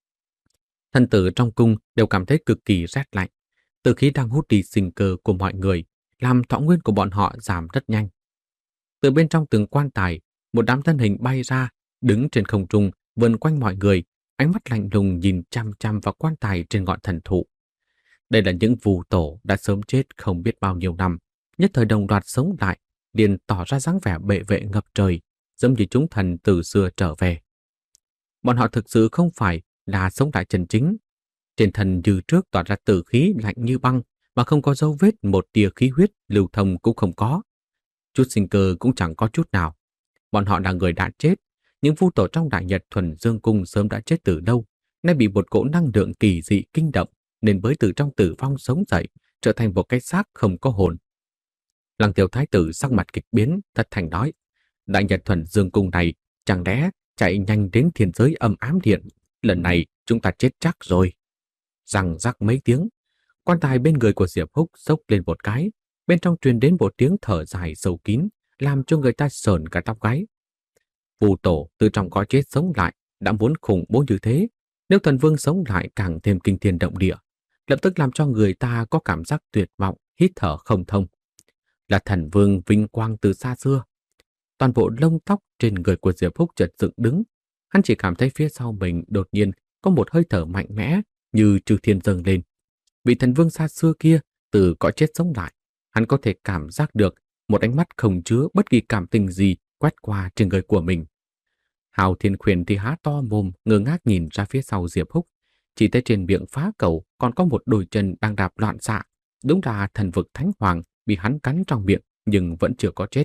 Thân tử trong cung đều cảm thấy cực kỳ rét lạnh, tử khí đang hút đi sinh cơ của mọi người, làm thọ nguyên của bọn họ giảm rất nhanh. Từ bên trong từng quan tài, một đám thân hình bay ra, đứng trên không trung, vần quanh mọi người, ánh mắt lạnh lùng nhìn chăm chăm vào quan tài trên ngọn thần thụ. Đây là những Vu tổ đã sớm chết không biết bao nhiêu năm, nhất thời đồng loạt sống lại, liền tỏ ra dáng vẻ bệ vệ ngập trời, giống như chúng thần từ xưa trở về. Bọn họ thực sự không phải là sống lại chân chính. Trên thân như trước tỏa ra tử khí lạnh như băng, mà không có dấu vết một tia khí huyết lưu thông cũng không có. Chút sinh cơ cũng chẳng có chút nào. Bọn họ là người đã chết, những Vu tổ trong Đại Nhật Thuần Dương Cung sớm đã chết từ lâu, nay bị một cỗ năng lượng kỳ dị kinh động, nên mới từ trong tử vong sống dậy, trở thành một cái xác không có hồn. Lăng Tiêu Thái tử sắc mặt kịch biến, thất thành nói: Đại Nhật Thuần Dương Cung này chẳng lẽ chạy nhanh đến thiên giới âm ám điện, lần này chúng ta chết chắc rồi. Răng rắc mấy tiếng, quan tài bên người của Diệp Húc xốc lên một cái, bên trong truyền đến một tiếng thở dài sâu kín, làm cho người ta sởn cả tóc gáy. Vu tổ từ trong cõi chết sống lại đã muốn khủng bố như thế, nếu thần vương sống lại càng thêm kinh thiên động địa, lập tức làm cho người ta có cảm giác tuyệt vọng, hít thở không thông. Là thần vương vinh quang từ xa xưa. Toàn bộ lông tóc trên người của Diệp Húc chợt dựng đứng, hắn chỉ cảm thấy phía sau mình đột nhiên có một hơi thở mạnh mẽ như chư thiên dâng lên. Vị thần vương xa xưa kia từ cõi chết sống lại, hắn có thể cảm giác được một ánh mắt không chứa bất kỳ cảm tình gì quét qua trên người của mình. Hào Thiên Quyền thì há to mồm ngơ ngác nhìn ra phía sau Diệp Húc, chỉ thấy trên miệng phá cầu còn có một đôi chân đang đạp loạn xạ, đúng là thần vực thánh hoàng bị hắn cắn trong miệng nhưng vẫn chưa có chết.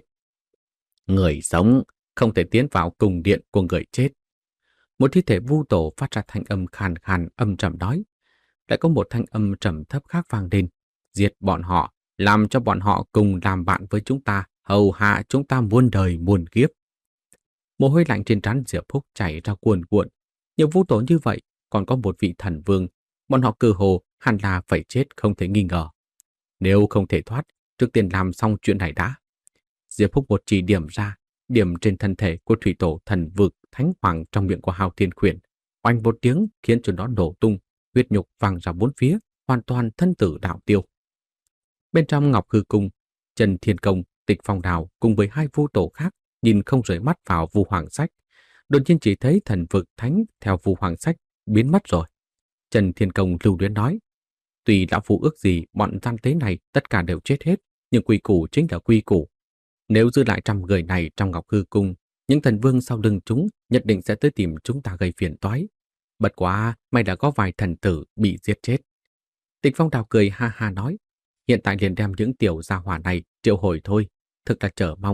Người sống không thể tiến vào cung điện của người chết. Một thi thể Vu tổ phát ra thanh âm khàn khàn âm trầm nói. Lại có một thanh âm trầm thấp khác vang lên: Diệt bọn họ, làm cho bọn họ cùng làm bạn với chúng ta, hầu hạ chúng ta muôn đời muôn kiếp. Mồ hôi lạnh trên trán Diệp Húc chảy ra cuồn cuộn. Nhiều Vu tổ như vậy, còn có một vị thần vương, bọn họ cơ hồ hẳn là phải chết không thể nghi ngờ. Nếu không thể thoát, trước tiên làm xong chuyện này đã. Diệp Húc một chỉ điểm ra, điểm trên thân thể của thủy tổ thần vực thánh hoàng trong miệng của Hào Thiên Quyền, oanh một tiếng khiến cho nó nổ tung, huyết nhục văng ra bốn phía, hoàn toàn thân tử đạo tiêu. Bên trong Ngọc Hư Cung, Trần Thiên Công, Tịch Phong Đào cùng với hai Vu tổ khác nhìn không rời mắt vào Vu Hoàng Sách, đột nhiên chỉ thấy thần vực thánh theo Vu Hoàng Sách biến mất rồi. Trần Thiên Công lưu luyến nói: Tuy lão phu ước gì bọn gian tế này tất cả đều chết hết, nhưng quy củ chính là quy củ. Nếu giữ lại trăm người này trong Ngọc Hư Cung, những thần vương sau lưng chúng nhất định sẽ tới tìm chúng ta gây phiền toái. Bất quá, may đã có vài thần tử bị giết chết. Tịch Phong Đào cười ha ha nói: Hiện tại liền đem những tiểu gia hỏa này triệu hồi thôi, thực là chờ mong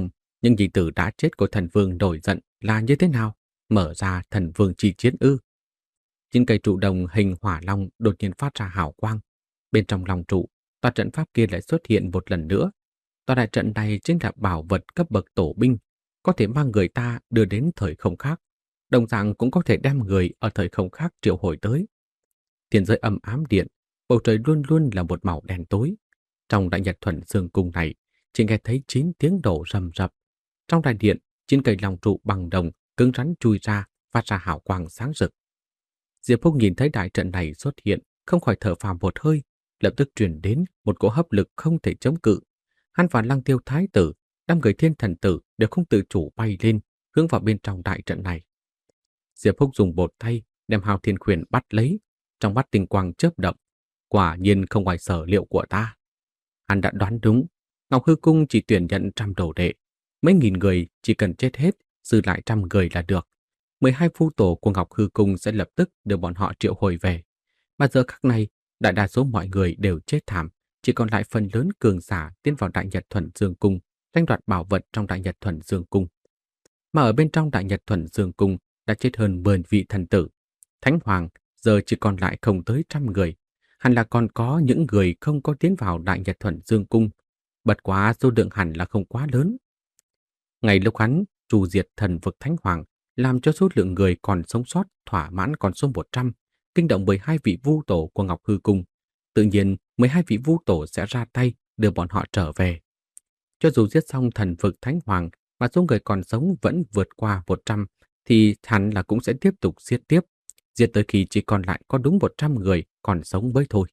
Nhưng nhi tử đã chết của thần vương nổi giận là như thế nào? Mở ra thần vương chi chiến ư? Trên cây trụ đồng hình hỏa long đột nhiên phát ra hào quang. Bên trong lòng trụ, tòa trận pháp kia lại xuất hiện một lần nữa. Tòa đại trận này chính là bảo vật cấp bậc tổ binh, có thể mang người ta đưa đến thời không khác. Đồng dạng cũng có thể đem người ở thời không khác triệu hồi tới. Thiên giới âm ám điện, bầu trời luôn luôn là một màu đen tối. Trong đại nhật thuần dương cung này, chỉ nghe thấy chín tiếng đổ rầm rập. Trong đại điện, chín cây long trụ bằng đồng cứng rắn chui ra, phát ra hào quang sáng rực. Diệp Phúc nhìn thấy đại trận này xuất hiện, không khỏi thở phào một hơi, lập tức truyền đến một cỗ hấp lực không thể chống cự. Hắn và Lăng Tiêu Thái tử, đám người thiên thần tử đều không tự chủ bay lên, hướng vào bên trong đại trận này. Diệp Phúc dùng bột tay đem Hào Thiên Khuyển bắt lấy, trong mắt tinh quang chớp động, quả nhiên không ngoài sở liệu của ta. Hắn đã đoán đúng, Ngọc Hư Cung chỉ tuyển nhận trăm đồ đệ, mấy nghìn người chỉ cần chết hết, dư lại trăm người là được. mười hai phu tổ của Ngọc Hư Cung sẽ lập tức đưa bọn họ triệu hồi về. Mà giờ khắc này, đại đa số mọi người đều chết thảm, chỉ còn lại phần lớn cường giả tiến vào Đại Nhật Thuần Dương Cung, tranh đoạt bảo vật trong Đại Nhật Thuần Dương Cung. Mà ở bên trong Đại Nhật Thuần Dương Cung đã chết hơn mười vị thần tử. Thánh Hoàng giờ chỉ còn lại không tới trăm người. Hẳn là còn có những người không có tiến vào Đại Nhật Thuần Dương Cung. Bất quá số lượng hẳn là không quá lớn. Ngày lúc hắn tru diệt thần vực Thánh Hoàng, làm cho số lượng người còn sống sót thỏa mãn con số một trăm, kinh động mười hai vị vu tổ của Ngọc Hư Cung. Tự nhiên, mười hai vị vu tổ sẽ ra tay đưa bọn họ trở về. Cho dù giết xong thần vực Thánh Hoàng mà số người còn sống vẫn vượt qua một trăm, thì hẳn là cũng sẽ tiếp tục giết tiếp, giết tới khi chỉ còn lại có đúng một trăm người còn sống mới thôi.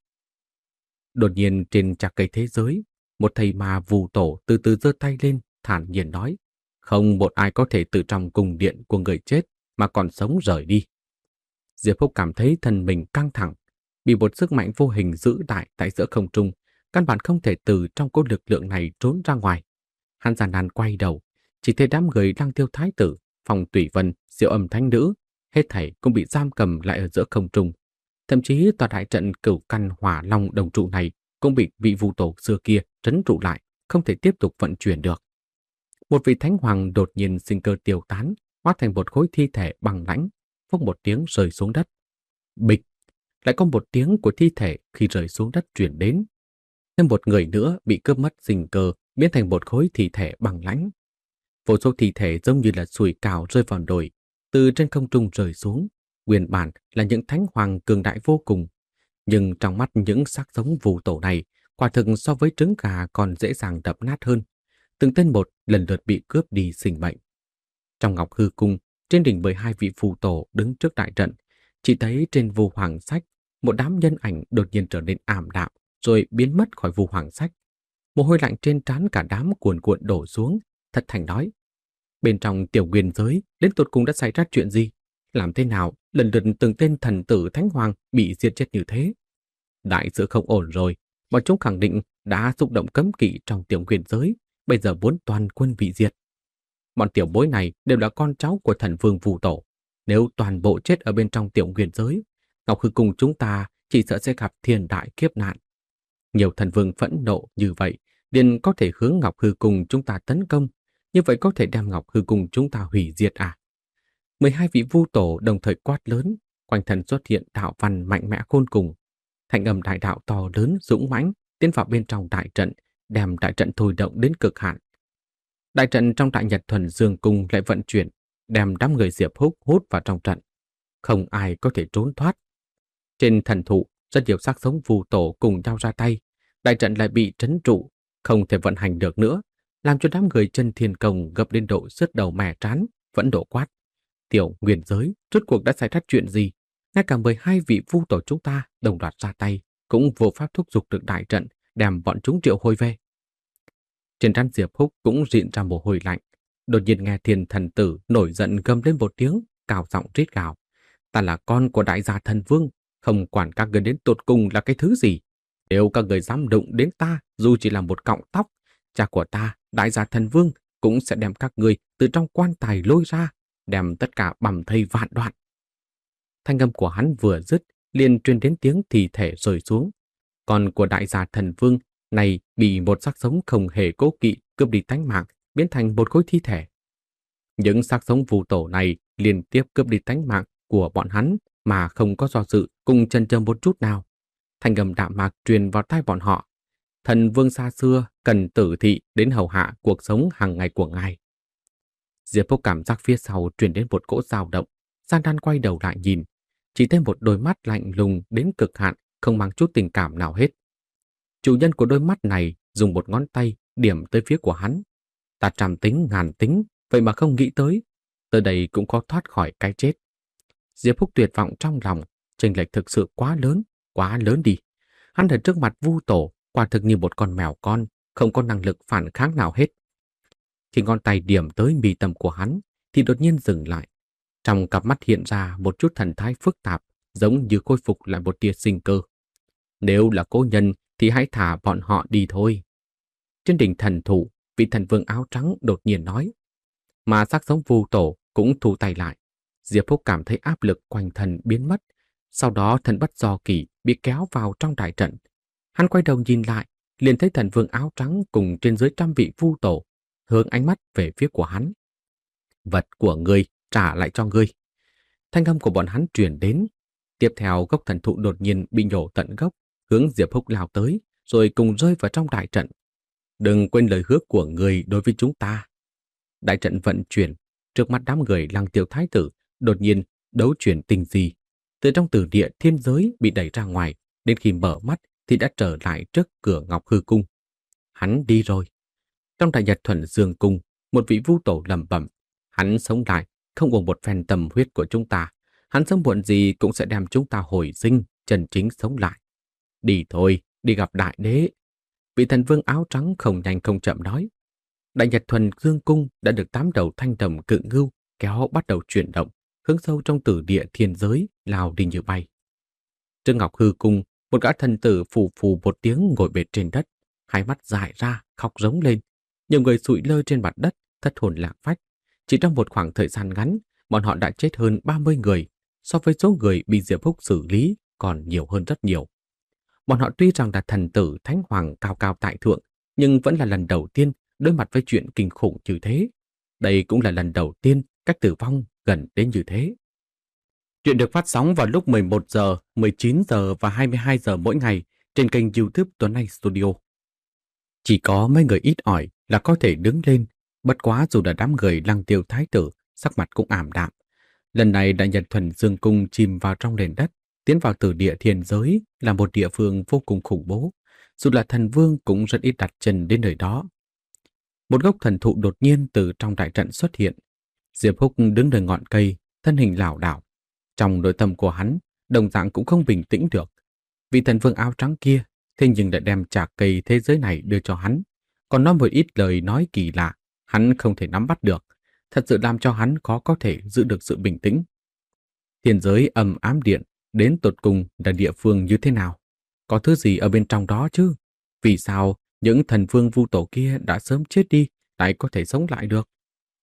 Đột nhiên trên trạc cây thế giới, một thầy ma vu tổ từ từ giơ tay lên, thản nhiên nói: không một ai có thể từ trong cung điện của người chết mà còn sống rời đi. Diệp Phúc cảm thấy thân mình căng thẳng, bị một sức mạnh vô hình giữ đại tại giữa không trung, căn bản không thể từ trong cỗ lực lượng này trốn ra ngoài. Hắn giàn nan quay đầu, chỉ thấy đám người Lăng Tiêu Thái tử, Phong Tủy Vân, Siêu Âm Thánh Nữ, hết thảy cũng bị giam cầm lại ở giữa không trung. Thậm chí tòa đại trận Cửu Căn Hỏa Long đồng trụ này cũng bị vị vu tổ xưa kia trấn trụ lại, không thể tiếp tục vận chuyển được. Một vị thánh hoàng đột nhiên sinh cơ tiêu tán, hóa thành một khối thi thể bằng lãnh, phốc một tiếng rơi xuống đất. Bịch, lại có một tiếng của thi thể khi rơi xuống đất truyền đến. Thêm một người nữa bị cướp mất sinh cơ, biến thành một khối thi thể bằng lãnh. Vô số thi thể giống như là sùi cào rơi vào đồi, từ trên không trung rơi xuống. Nguyên bản là những thánh hoàng cường đại vô cùng, nhưng trong mắt những xác sống vu tổ này, quả thực so với trứng gà còn dễ dàng đập nát hơn. Từng tên một lần lượt bị cướp đi sinh mệnh. Trong Ngọc Hư Cung, trên đỉnh mười hai vị phù tổ đứng trước đại trận, chỉ thấy trên vu hoàng sách, một đám nhân ảnh đột nhiên trở nên ảm đạm, rồi biến mất khỏi vu hoàng sách. Mồ hôi lạnh trên trán cả đám cuồn cuộn đổ xuống, thật thành nói: bên trong tiểu nguyên giới, đến tột cùng đã xảy ra chuyện gì? Làm thế nào lần lượt từng tên thần tử thánh hoàng bị giết chết như thế? Đại sự không ổn rồi, bọn chúng khẳng định đã xúc động cấm kỵ trong tiểu nguyên giới, bây giờ muốn toàn quân bị diệt. Bọn tiểu bối này đều là con cháu của thần vương vu tổ. Nếu toàn bộ chết ở bên trong tiểu nguyên giới, Ngọc Hư Cung chúng ta chỉ sợ sẽ gặp thiên đại kiếp nạn. Nhiều thần vương phẫn nộ như vậy, liền có thể hướng Ngọc Hư Cung chúng ta tấn công, như vậy có thể đem Ngọc Hư Cung chúng ta hủy diệt à? mười hai vị vu tổ đồng thời quát lớn, quanh thân xuất hiện đạo văn mạnh mẽ khôn cùng. Thanh âm đại đạo to lớn dũng mãnh tiến vào bên trong đại trận, đem đại trận thôi động đến cực hạn. Đại trận trong Đại Nhật Thuần Dương Cung lại vận chuyển, đem đám người Diệp Húc hút vào trong trận. Không ai có thể trốn thoát. Trên thần thụ, rất nhiều xác sống vu tổ cùng nhau ra tay. Đại trận lại bị trấn trụ, không thể vận hành được nữa, làm cho đám người Chân Thiên Công gập lên độ sứt đầu mẻ trán, vẫn đổ quát: tiểu nguyên giới, rốt cuộc đã xảy ra chuyện gì? Ngay cả mười hai vị vu tổ chúng ta đồng loạt ra tay, cũng vô pháp thúc giục được đại trận, đem bọn chúng triệu hồi về. Trên trán Diệp Húc cũng rịn ra mồ hôi lạnh. Đột nhiên nghe Thiên Thần Tử nổi giận gầm lên một tiếng, cao giọng rít gào: ta là con của đại gia thần vương, không quản các người đến tột cùng là cái thứ gì. Nếu các người dám đụng đến ta, dù chỉ là một cọng tóc, cha của ta, đại gia thần vương, cũng sẽ đem các người từ trong quan tài lôi ra, đem tất cả bầm thây vạn đoạn. Thanh âm của hắn vừa dứt, liền truyền đến tiếng thi thể rơi xuống. Con của đại gia thần vương này bị một xác sống không hề cố kỵ cướp đi tánh mạng, biến thành một khối thi thể. Những xác sống phù tổ này liên tiếp cướp đi tánh mạng của bọn hắn mà không có do dự cùng chần chờ một chút nào. Thanh âm đạm mạc truyền vào tai bọn họ. Thần vương xa xưa cần tử thị đến hầu hạ cuộc sống hàng ngày của ngài. Diệp Phúc cảm giác phía sau truyền đến một cỗ dao động. San Đan quay đầu lại nhìn, chỉ thấy một đôi mắt lạnh lùng đến cực hạn, không mang chút tình cảm nào hết. Chủ nhân của đôi mắt này dùng một ngón tay điểm tới phía của hắn. Ta trăm tính ngàn tính, vậy mà không nghĩ tới, tới đây cũng có thoát khỏi cái chết. Diệp Phúc tuyệt vọng trong lòng, chênh lệch thực sự quá lớn, quá lớn đi. Hắn ở trước mặt Vu Tổ, quả thực như một con mèo con, không có năng lực phản kháng nào hết. Khi ngón tay điểm tới mi tâm của hắn, thì đột nhiên dừng lại. Trong cặp mắt hiện ra một chút thần thái phức tạp, giống như khôi phục lại một tia sinh cơ. Nếu là cố nhân thì hãy thả bọn họ đi thôi. Trên đỉnh thần thụ, vị thần vương áo trắng đột nhiên nói. Mà xác sống Vu Tổ cũng thu tay lại. Diệp Phúc cảm thấy áp lực quanh thân biến mất. Sau đó thần bất do kỳ bị kéo vào trong đại trận. Hắn quay đầu nhìn lại, liền thấy thần vương áo trắng cùng trên dưới trăm vị Vu Tổ hướng ánh mắt về phía của hắn. Vật của ngươi trả lại cho ngươi. Thanh âm của bọn hắn truyền đến. Tiếp theo gốc thần thụ đột nhiên bị nhổ tận gốc, hướng Diệp Phúc lao tới, rồi cùng rơi vào trong đại trận. Đừng quên lời hứa của ngươi đối với chúng ta. Đại trận vận chuyển, trước mắt đám người Lăng Tiêu Thái tử, đột nhiên đấu chuyển tình gì. Từ trong tử địa thiên giới bị đẩy ra ngoài, đến khi mở mắt thì đã trở lại trước cửa Ngọc Hư Cung. Hắn đi rồi. Trong đại nhật thuần dương cung, một vị Vu Tổ lẩm bẩm, hắn sống lại, không uổng một phen tâm huyết của chúng ta. Hắn sớm muộn gì cũng sẽ đem chúng ta hồi sinh, chân chính sống lại. Đi thôi, đi gặp đại đế. Vị thần vương áo trắng không nhanh không chậm nói. Đại nhật thuần dương cung đã được tám đầu thanh đồng cự ngưu kéo bắt đầu chuyển động, hướng sâu trong tử địa thiên giới lao đi như bay. Trước Ngọc Hư Cung, một gã thần tử phù phù một tiếng ngồi bệt trên đất, hai mắt dại ra, khóc rống lên. Nhiều người sụi lơ trên mặt đất, thất hồn lạc phách. Chỉ trong một khoảng thời gian ngắn, bọn họ đã chết hơn ba mươi người, so với số người bị Diệp Phúc xử lý còn nhiều hơn rất nhiều. Bọn họ tuy rằng là thần tử thánh hoàng cao cao tại thượng, nhưng vẫn là lần đầu tiên đối mặt với chuyện kinh khủng như thế. Đây cũng là lần đầu tiên cách tử vong gần đến như thế. Chuyện được phát sóng vào lúc mười một giờ, mười chín giờ và hai mươi hai giờ mỗi ngày trên kênh YouTube Tuấn Anh Studio. Chỉ có mấy người ít ỏi là có thể đứng lên, bất quá dù là đám người Lăng Tiêu Thái tử, sắc mặt cũng ảm đạm. Lần này Đại Nhật Thuần Dương Cung chìm vào trong nền đất, tiến vào từ địa thiên giới là một địa phương vô cùng khủng bố. Dù là thần vương cũng rất ít đặt chân đến nơi đó. Một gốc thần thụ đột nhiên từ trong đại trận xuất hiện. Diệp Húc đứng nơi ngọn cây, thân hình lảo đảo. Trong nội tâm của hắn, đồng dạng cũng không bình tĩnh được. Vị thần vương áo trắng kia, thế nhưng đã đem trạc cây thế giới này đưa cho hắn. Còn nói một ít lời nói kỳ lạ, hắn không thể nắm bắt được. Thật sự làm cho hắn khó có thể giữ được sự bình tĩnh. Thiên giới âm ám điện, đến tột cùng là địa phương như thế nào? Có thứ gì ở bên trong đó chứ? Vì sao những thần vương Vu Tổ kia đã sớm chết đi, lại có thể sống lại được?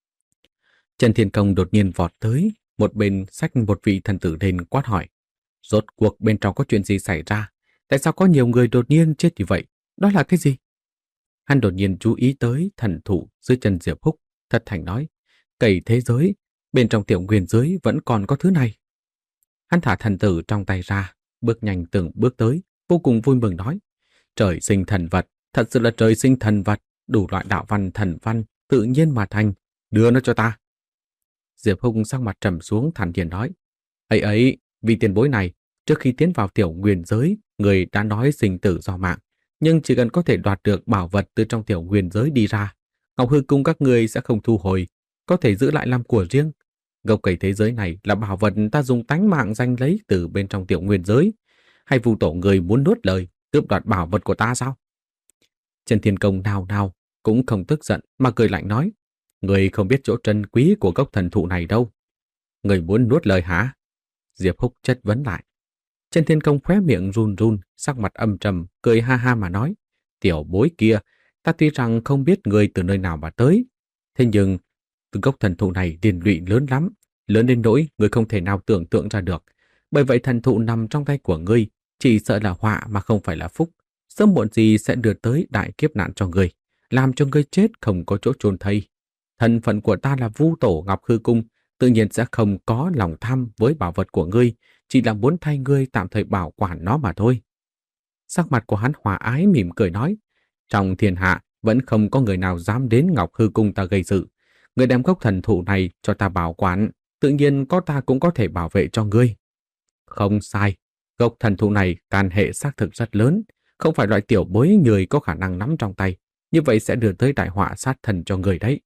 Trần Thiên Công đột nhiên vọt tới, một bên xách một vị thần tử lên quát hỏi. Rốt cuộc bên trong có chuyện gì xảy ra? Tại sao có nhiều người đột nhiên chết như vậy? Đó là cái gì? Hắn đột nhiên chú ý tới thần thụ dưới chân Diệp Húc, thật thành nói. Cầy thế giới, bên trong tiểu nguyên giới vẫn còn có thứ này. Hắn thả thần tử trong tay ra, bước nhanh từng bước tới, vô cùng vui mừng nói. Trời sinh thần vật, thật sự là trời sinh thần vật, đủ loại đạo văn thần văn, tự nhiên mà thành, đưa nó cho ta. Diệp Húc sắc mặt trầm xuống thản nhiên nói. Ấy ấy, vì tiền bối này, trước khi tiến vào tiểu nguyên giới, người đã nói sinh tử do mạng, nhưng chỉ cần có thể đoạt được bảo vật từ trong tiểu nguyên giới đi ra, Ngọc Hư Cung các người sẽ không thu hồi, có thể giữ lại làm của riêng. Gốc cây thế giới này là bảo vật ta dùng tánh mạng giành lấy từ bên trong tiểu nguyên giới, hay Vu Tổ người muốn nuốt lời, cướp đoạt bảo vật của ta sao? Trần Thiên Công nào nào cũng không tức giận mà cười lạnh nói. Người không biết chỗ trân quý của gốc thần thụ này đâu. Người muốn nuốt lời hả? Diệp Húc chất vấn lại. Trần Thiên Công khóe miệng run run, sắc mặt âm trầm, cười ha ha mà nói. Tiểu bối kia, ta tuy rằng không biết người từ nơi nào mà tới, thế nhưng từ gốc thần thụ này liên lụy lớn lắm, lớn đến nỗi người không thể nào tưởng tượng ra được. Bởi vậy thần thụ nằm trong tay của ngươi, chỉ sợ là họa mà không phải là phúc. Sớm muộn gì sẽ đưa tới đại kiếp nạn cho ngươi. làm cho ngươi chết không có chỗ chôn thây. Thân phận của ta là Vu Tổ Ngọc Hư Cung, tự nhiên sẽ không có lòng tham với bảo vật của ngươi, chỉ là muốn thay ngươi tạm thời bảo quản nó mà thôi. Sắc mặt của hắn hòa ái mỉm cười nói, trong thiên hạ vẫn không có người nào dám đến Ngọc Hư Cung ta gây sự. Ngươi đem gốc thần thụ này cho ta bảo quản, tự nhiên có ta cũng có thể bảo vệ cho ngươi. Không sai, gốc thần thụ này can hệ xác thực rất lớn, không phải loại tiểu bối người có khả năng nắm trong tay, như vậy sẽ đưa tới đại họa sát thần cho người đấy.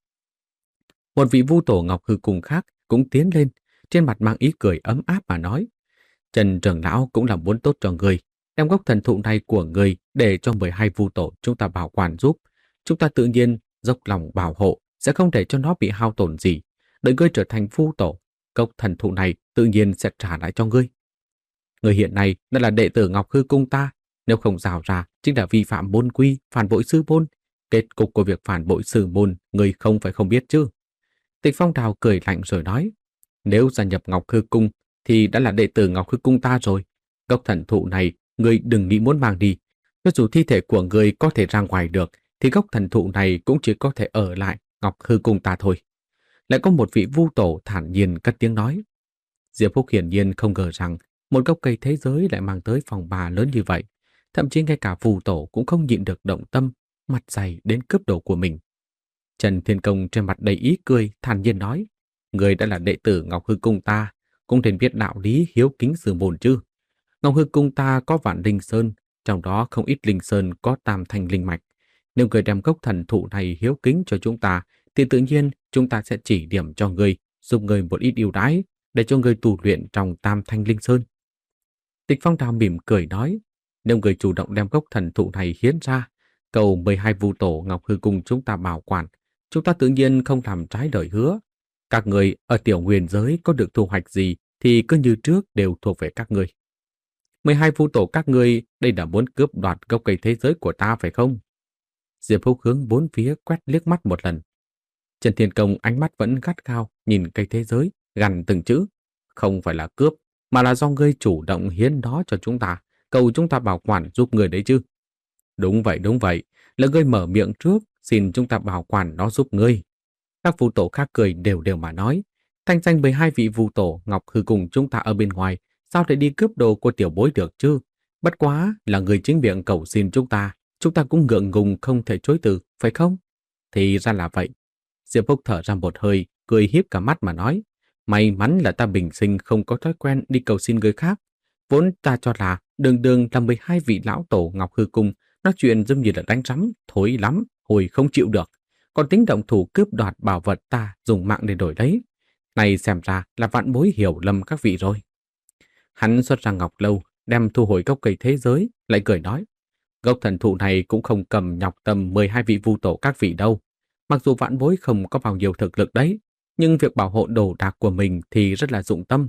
Một vị Vu Tổ Ngọc Hư Cung khác cũng tiến lên, trên mặt mang ý cười ấm áp mà nói, Trần trưởng lão cũng là muốn tốt cho người, đem gốc thần thụ này của người để cho mười hai Vu Tổ chúng ta bảo quản giúp. Chúng ta tự nhiên dốc lòng bảo hộ, sẽ không để cho nó bị hao tổn gì. Đợi ngươi trở thành Vu Tổ, gốc thần thụ này tự nhiên sẽ trả lại cho ngươi. Người hiện nay đã là đệ tử Ngọc Hư Cung ta, nếu không rào ra chính là vi phạm môn quy, phản bội sư môn. Kết cục của việc phản bội sư môn, người không phải không biết chứ. Tịch Phong Đào cười lạnh rồi nói, nếu gia nhập Ngọc Hư Cung thì đã là đệ tử Ngọc Hư Cung ta rồi. Gốc thần thụ này, người đừng nghĩ muốn mang đi. Cho dù thi thể của người có thể ra ngoài được, thì gốc thần thụ này cũng chỉ có thể ở lại Ngọc Hư Cung ta thôi. Lại có một vị Vu Tổ thản nhiên cất tiếng nói. Diệp Phúc hiển nhiên không ngờ rằng một gốc cây thế giới lại mang tới phòng bà lớn như vậy. Thậm chí ngay cả Vu Tổ cũng không nhịn được động tâm, mặt dày đến cướp đồ của mình. Trần Thiên Công trên mặt đầy ý cười, thản nhiên nói, người đã là đệ tử Ngọc Hư Cung ta, cũng nên biết đạo lý hiếu kính sư môn chứ. Ngọc Hư Cung ta có vạn linh sơn, trong đó không ít linh sơn có tam thanh linh mạch. Nếu người đem gốc thần thụ này hiếu kính cho chúng ta, thì tự nhiên chúng ta sẽ chỉ điểm cho người, giúp người một ít ưu đãi để cho người tu luyện trong tam thanh linh sơn. Tịch Phong Đào mỉm cười nói, nếu người chủ động đem gốc thần thụ này hiến ra, cầu mười hai Vu Tổ Ngọc Hư Cung chúng ta bảo quản, chúng ta tự nhiên không làm trái lời hứa. Các người ở tiểu nguyên giới có được thu hoạch gì thì cứ như trước đều thuộc về các người. mười hai Vu Tổ các ngươi đây là muốn cướp đoạt gốc cây thế giới của ta phải không? Diệp Phúc hướng bốn phía quét liếc mắt một lần. Trần Thiên Công ánh mắt vẫn gắt gao nhìn cây thế giới, gằn từng chữ. Không phải là cướp, mà là do ngươi chủ động hiến nó cho chúng ta, cầu chúng ta bảo quản giúp người đấy chứ. Đúng vậy, đúng vậy, là ngươi mở miệng trước, xin chúng ta bảo quản nó giúp ngươi. Các Vu Tổ khác cười đều đều mà nói, thanh danh mười hai vị Vu Tổ Ngọc Hư cùng chúng ta ở bên ngoài, sao lại đi cướp đồ của tiểu bối được chứ? Bất quá là người chính miệng cầu xin chúng ta, chúng ta cũng ngượng ngùng không thể chối từ, phải không? Thì ra là vậy. Diệp Phúc thở ra một hơi, cười hiếp cả mắt mà nói, may mắn là ta bình sinh không có thói quen đi cầu xin người khác. Vốn ta cho là đường đường là mười hai vị lão tổ Ngọc Hư Cung, nói chuyện giống như là đánh rắm, thối lắm, hồi không chịu được. Còn tính động thủ cướp đoạt bảo vật ta dùng mạng để đổi đấy. Này xem ra là vạn bối hiểu lầm các vị rồi. Hắn xuất ra ngọc lâu, đem thu hồi gốc cây thế giới, lại cười nói, gốc thần thụ này cũng không cầm nhọc tầm mười hai vị Vu Tổ các vị đâu. Mặc dù vạn bối không có bao nhiêu thực lực đấy, nhưng việc bảo hộ đồ đạc của mình thì rất là dụng tâm.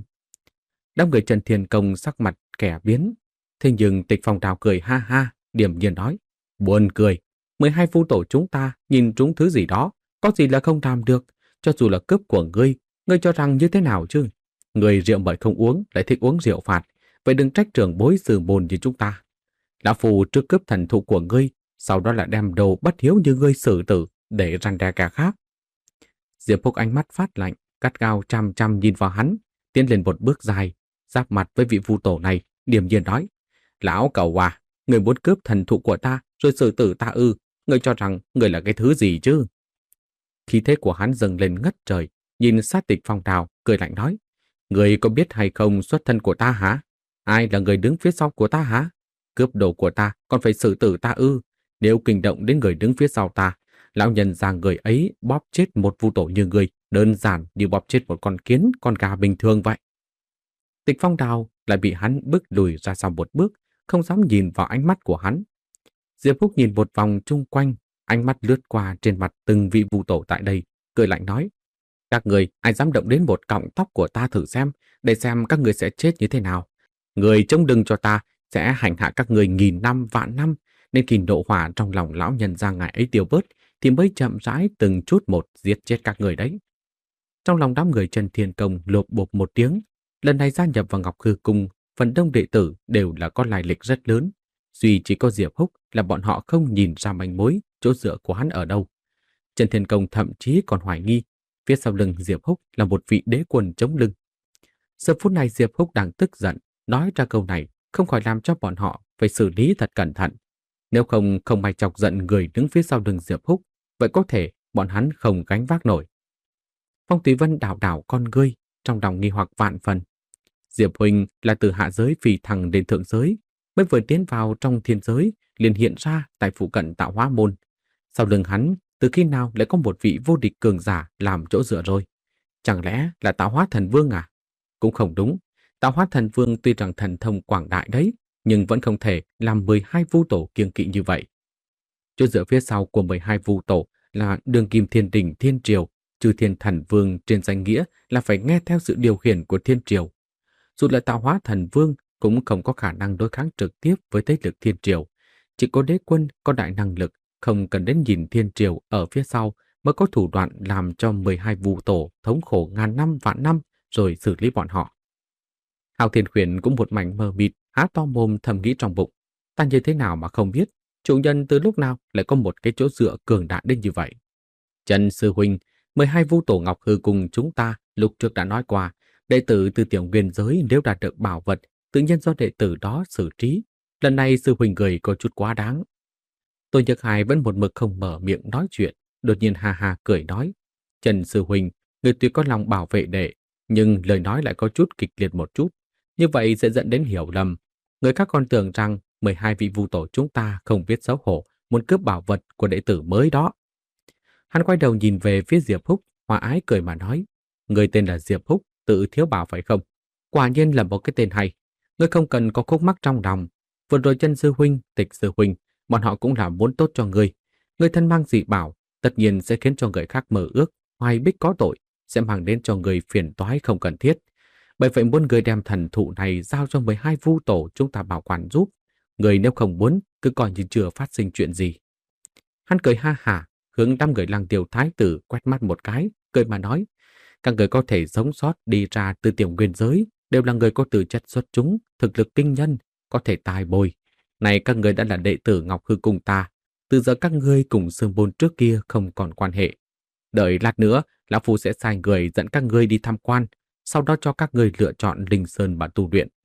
Đám người Trần Thiên Công sắc mặt kẻ biến. Thế nhưng Tịch Phong Đào cười ha ha, điềm nhiên nói, buồn cười, mười hai Vu Tổ chúng ta nhìn trúng thứ gì đó, có gì là không làm được, cho dù là cướp của ngươi, ngươi cho rằng như thế nào chứ? Người rượu mời không uống, lại thích uống rượu phạt, vậy đừng trách trưởng bối sư môn như chúng ta. Lão phù trước cướp thần thụ của ngươi, sau đó là đem đồ bất hiếu như ngươi xử tử để răn đe kẻ khác. Diệp Phúc ánh mắt phát lạnh, gắt gao chăm chăm nhìn vào hắn, tiến lên một bước dài, giáp mặt với vị Vu Tổ này, điềm nhiên nói, lão cẩu à, người muốn cướp thần thụ của ta rồi xử tử ta ư? Người cho rằng người là cái thứ gì chứ? Khí thế của hắn dâng lên ngất trời, nhìn sát Tịch Phong Đào, cười lạnh nói, người có biết hay không xuất thân của ta hả? Ai là người đứng phía sau của ta hả? Cướp đồ của ta còn phải xử tử ta ư? Nếu kinh động đến người đứng phía sau ta, lão nhân già người ấy bóp chết một Vu Tổ như người, đơn giản như bóp chết một con kiến, con gà bình thường vậy. Tịch Phong Đào lại bị hắn bức lùi ra sau một bước, không dám nhìn vào ánh mắt của hắn. Diệp Phúc nhìn một vòng chung quanh, ánh mắt lướt qua trên mặt từng vị Vu Tổ tại đây, cười lạnh nói, các người ai dám động đến một cọng tóc của ta thử xem, để xem các người sẽ chết như thế nào. Người chống đừng cho ta sẽ hành hạ các người nghìn năm vạn năm, nên khi nộ hỏa trong lòng lão nhân ra ngài ấy tiêu bớt, thì mới chậm rãi từng chút một giết chết các người đấy. Trong lòng đám người Trần Thiên Công lộp bộp một tiếng, lần này gia nhập vào Ngọc Hư Cung, phần đông đệ tử đều là có lai lịch rất lớn. Duy chỉ có Diệp Húc là bọn họ không nhìn ra manh mối, chỗ dựa của hắn ở đâu. Trần Thiên Công thậm chí còn hoài nghi phía sau lưng Diệp Húc là một vị đế quân chống lưng. Giờ phút này Diệp Húc đang tức giận, nói ra câu này không khỏi làm cho bọn họ phải xử lý thật cẩn thận. Nếu không không may chọc giận người đứng phía sau lưng Diệp Húc, vậy có thể bọn hắn không gánh vác nổi. Phong Thủy Vân đảo đảo con ngươi, trong lòng nghi hoặc vạn phần. Diệp huynh là từ hạ giới phi thăng đến thượng giới, mới vừa tiến vào trong thiên giới liền hiện ra tại phụ cận Tạo Hóa môn. Sau lưng hắn, từ khi nào lại có một vị vô địch cường giả làm chỗ dựa rồi? Chẳng lẽ là Tạo Hóa Thần Vương à? Cũng không đúng. Tạo Hóa Thần Vương tuy rằng thần thông quảng đại đấy, nhưng vẫn không thể làm mười hai vu tổ kiêng kỵ như vậy. Chỗ dựa phía sau của mười hai vu tổ là Đường Kim Thiên Đình Thiên Triều, Chư Thiên Thần Vương trên danh nghĩa là phải nghe theo sự điều khiển của Thiên Triều. Dù là Tạo Hóa Thần Vương cũng không có khả năng đối kháng trực tiếp với thế lực Thiên Triều. Chỉ có đế quân có đại năng lực, không cần đến nhìn Thiên Triều ở phía sau mới có thủ đoạn làm cho mười hai vu tổ thống khổ ngàn năm vạn năm rồi xử lý bọn họ. Hạo Thiên Khuyển cũng một mảnh mờ mịt, há to mồm thầm nghĩ trong bụng. Ta như thế nào mà không biết, chủ nhân từ lúc nào lại có một cái chỗ dựa cường đại đến như vậy. Trần Sư Huynh, mười hai vu tổ Ngọc Hư cùng chúng ta lúc trước đã nói qua, đệ tử từ tiểu nguyên giới nếu đạt được bảo vật, tự nhiên do đệ tử đó xử trí. Lần này Sư Huynh gửi có chút quá đáng. Tôi Nhược Hải vẫn một mực không mở miệng nói chuyện, đột nhiên ha ha cười nói. Trần Sư Huynh, người tuy có lòng bảo vệ đệ, nhưng lời nói lại có chút kịch liệt một chút. Như vậy sẽ dẫn đến hiểu lầm. Người khác còn tưởng rằng mười hai vị vu tổ chúng ta không biết xấu hổ, muốn cướp bảo vật của đệ tử mới đó. Hắn quay đầu nhìn về phía Diệp Húc, hòa ái cười mà nói. Người tên là Diệp Húc, tự thiếu bảo phải không? Quả nhiên là một cái tên hay. Ngươi không cần có khúc mắc trong lòng. Vừa rồi Chân Sư Huynh, Tịch Sư Huynh, bọn họ cũng là muốn tốt cho ngươi. Ngươi thân mang dị bảo, tất nhiên sẽ khiến cho người khác mơ ước, hoài bích có tội, sẽ mang đến cho người phiền toái không cần thiết. Bởi vậy muốn người đem thần thụ này giao cho mười hai vu tổ chúng ta bảo quản giúp. Người nếu không muốn, cứ coi như chưa phát sinh chuyện gì. Hắn cười ha hả, hướng đám người Lăng Tiêu Thái tử quét mắt một cái, cười mà nói. Các người có thể sống sót đi ra từ tiểu nguyên giới, đều là người có tư chất xuất chúng, thực lực kinh nhân, có thể tài bồi. Này các người đã là đệ tử Ngọc Hư cùng ta, từ giờ các ngươi cùng Sương Bôn trước kia không còn quan hệ. Đợi lát nữa, Lão Phu sẽ sai người dẫn các ngươi đi tham quan, sau đó cho các ngươi lựa chọn Linh Sơn mà tu luyện.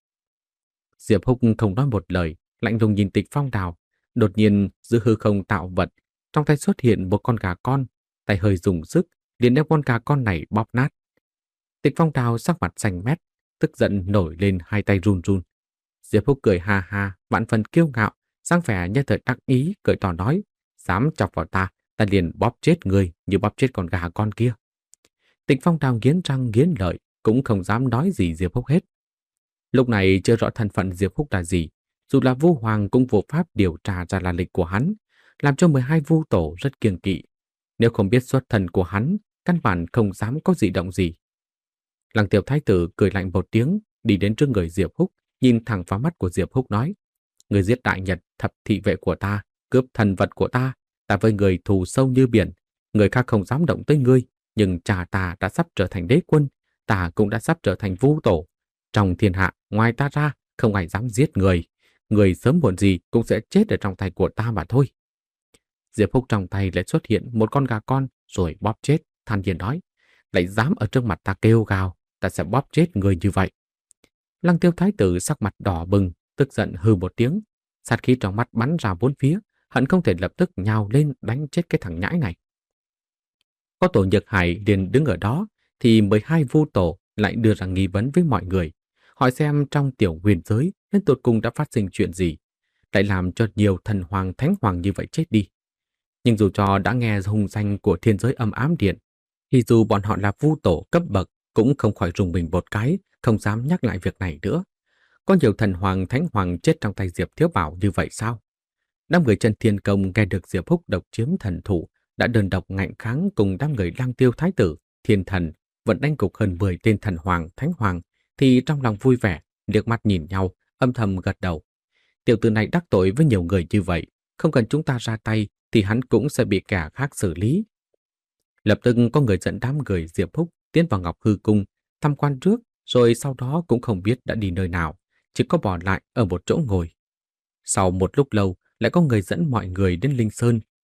Diệp Húc không nói một lời, lạnh lùng nhìn Tịch Phong Đào. Đột nhiên, giữa hư không tạo vật, trong tay xuất hiện một con gà con, tay hơi dùng sức, liền đem con gà con này bóp nát. Tịch Phong Đào sắc mặt xanh mét, tức giận nổi lên hai tay run run. Diệp Húc cười ha ha, vạn phần kiêu ngạo, sang vẻ như thật đắc ý, cười to nói, dám chọc vào ta, ta liền bóp chết người như bóp chết con gà con kia. Tịch Phong Đào nghiến răng nghiến lợi, cũng không dám nói gì Diệp Húc hết. Lúc này chưa rõ thân phận Diệp Húc là gì, dù là Vu Hoàng cũng vô pháp điều tra ra là lịch của hắn, làm cho mười hai vu tổ rất kiêng kỵ. Nếu không biết xuất thân của hắn, căn bản không dám có dị động gì. Lăng Tiêu Thái tử cười lạnh một tiếng, đi đến trước người Diệp Húc, nhìn thẳng vào mắt của Diệp Húc nói, người giết đại nhật thập thị vệ của ta, cướp thần vật của ta, ta với người thù sâu như biển, người khác không dám động tới ngươi, nhưng cha ta đã sắp trở thành đế quân, ta cũng đã sắp trở thành vu tổ. Trong thiên hạ, ngoài ta ra, không ai dám giết người. Người sớm muộn gì cũng sẽ chết ở trong tay của ta mà thôi. Diệp Húc trong tay lại xuất hiện một con gà con rồi bóp chết, than nhiên nói, lại dám ở trước mặt ta kêu gào, ta sẽ bóp chết người như vậy. Lăng Tiêu Thái tử sắc mặt đỏ bừng, tức giận hừ một tiếng, sát khí trong mắt bắn ra bốn phía, hận không thể lập tức nhào lên đánh chết cái thằng nhãi này. Có Tổ Nhược Hải liền đứng ở đó, thì mười hai vu tổ lại đưa ra nghi vấn với mọi người, hỏi xem trong tiểu huyền giới đến tột cùng đã phát sinh chuyện gì, lại làm cho nhiều thần hoàng thánh hoàng như vậy chết đi. Nhưng dù cho đã nghe hung danh của thiên giới âm ám điện, thì dù bọn họ là vu tổ cấp bậc cũng không khỏi rùng mình một cái, không dám nhắc lại việc này nữa. Có nhiều thần hoàng thánh hoàng chết trong tay Diệp Thiếu Bảo như vậy sao? Đám người Chân Thiên Công nghe được Diệp Húc độc chiếm thần thủ, đã đơn độc ngạnh kháng cùng đám người Lăng Tiêu Thái tử, Thiên Thần, vẫn đánh cục hơn mười tên thần hoàng thánh hoàng, thì trong lòng vui vẻ, liếc mắt nhìn nhau, âm thầm gật đầu. Tiểu tử này đắc tội với nhiều người như vậy, không cần chúng ta ra tay thì hắn cũng sẽ bị kẻ khác xử lý. Lập tức có người dẫn đám người Diệp Húc tiến vào Ngọc Hư Cung, tham quan trước, rồi sau đó cũng không biết đã đi nơi nào, chỉ có bỏ lại ở một chỗ ngồi. Sau một lúc lâu, lại có người dẫn mọi người đến Linh Sơn,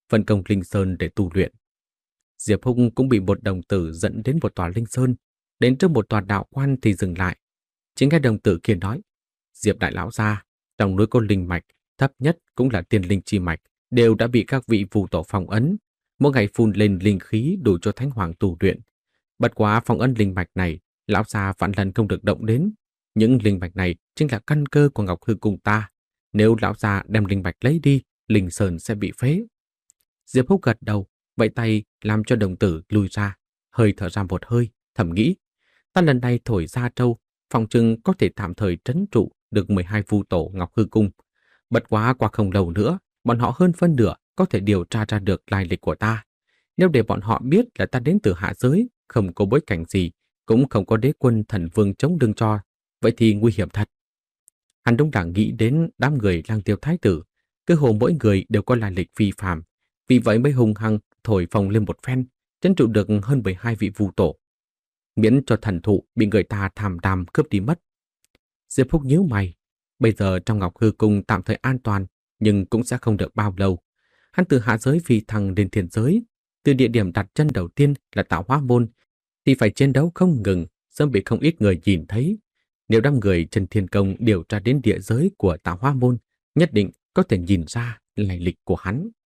phân công Linh Sơn để tu luyện. Diệp Húc cũng bị một đồng tử dẫn đến một tòa Linh Sơn, đến trước một tòa đạo quan thì dừng lại. Chính cái đồng tử kia nói, Diệp đại lão gia, trong núi có linh mạch, thấp nhất cũng là tiên linh chi mạch, đều đã bị các vị phù tổ phong ấn, mỗi ngày phun lên linh khí đủ cho thánh hoàng tu luyện. Bất quá phong ấn linh mạch này, lão gia vạn lần không được động đến. Những linh mạch này chính là căn cơ của Ngọc Hư Cung ta. Nếu lão gia đem linh mạch lấy đi, Linh Sơn sẽ bị phế. Diệp Húc gật đầu, vẫy tay làm cho đồng tử lùi ra, hơi thở ra một hơi, thầm nghĩ. Ta lần này thổi ra trâu, phòng trừng có thể tạm thời trấn trụ được mười hai phù tổ Ngọc Hư Cung. Bất quá qua không lâu nữa, bọn họ hơn phân nửa có thể điều tra ra được lai lịch của ta. Nếu để bọn họ biết là ta đến từ hạ giới, không có bối cảnh gì, cũng không có đế quân thần vương chống lưng cho, vậy thì nguy hiểm thật. Hắn đúng là nghĩ đến đám người Lang Tiêu Thái tử, cứ hồ mỗi người đều có lai lịch phi phàm, vì vậy mới hung hăng thổi phồng lên một phen, trấn trụ được hơn mười hai vị phù tổ, miễn cho thần thụ bị người ta tham lam cướp đi mất. Diệp Húc nhíu mày, bây giờ trong Ngọc Hư Cung tạm thời an toàn, nhưng cũng sẽ không được bao lâu. Hắn từ hạ giới phi thăng đến thiên giới, từ địa điểm đặt chân đầu tiên là Tạo Hóa Môn, thì phải chiến đấu không ngừng, sớm bị không ít người nhìn thấy. Nếu đám người Trần Thiên Công điều tra đến địa giới của Tạo Hóa Môn, nhất định có thể nhìn ra lai lịch của hắn.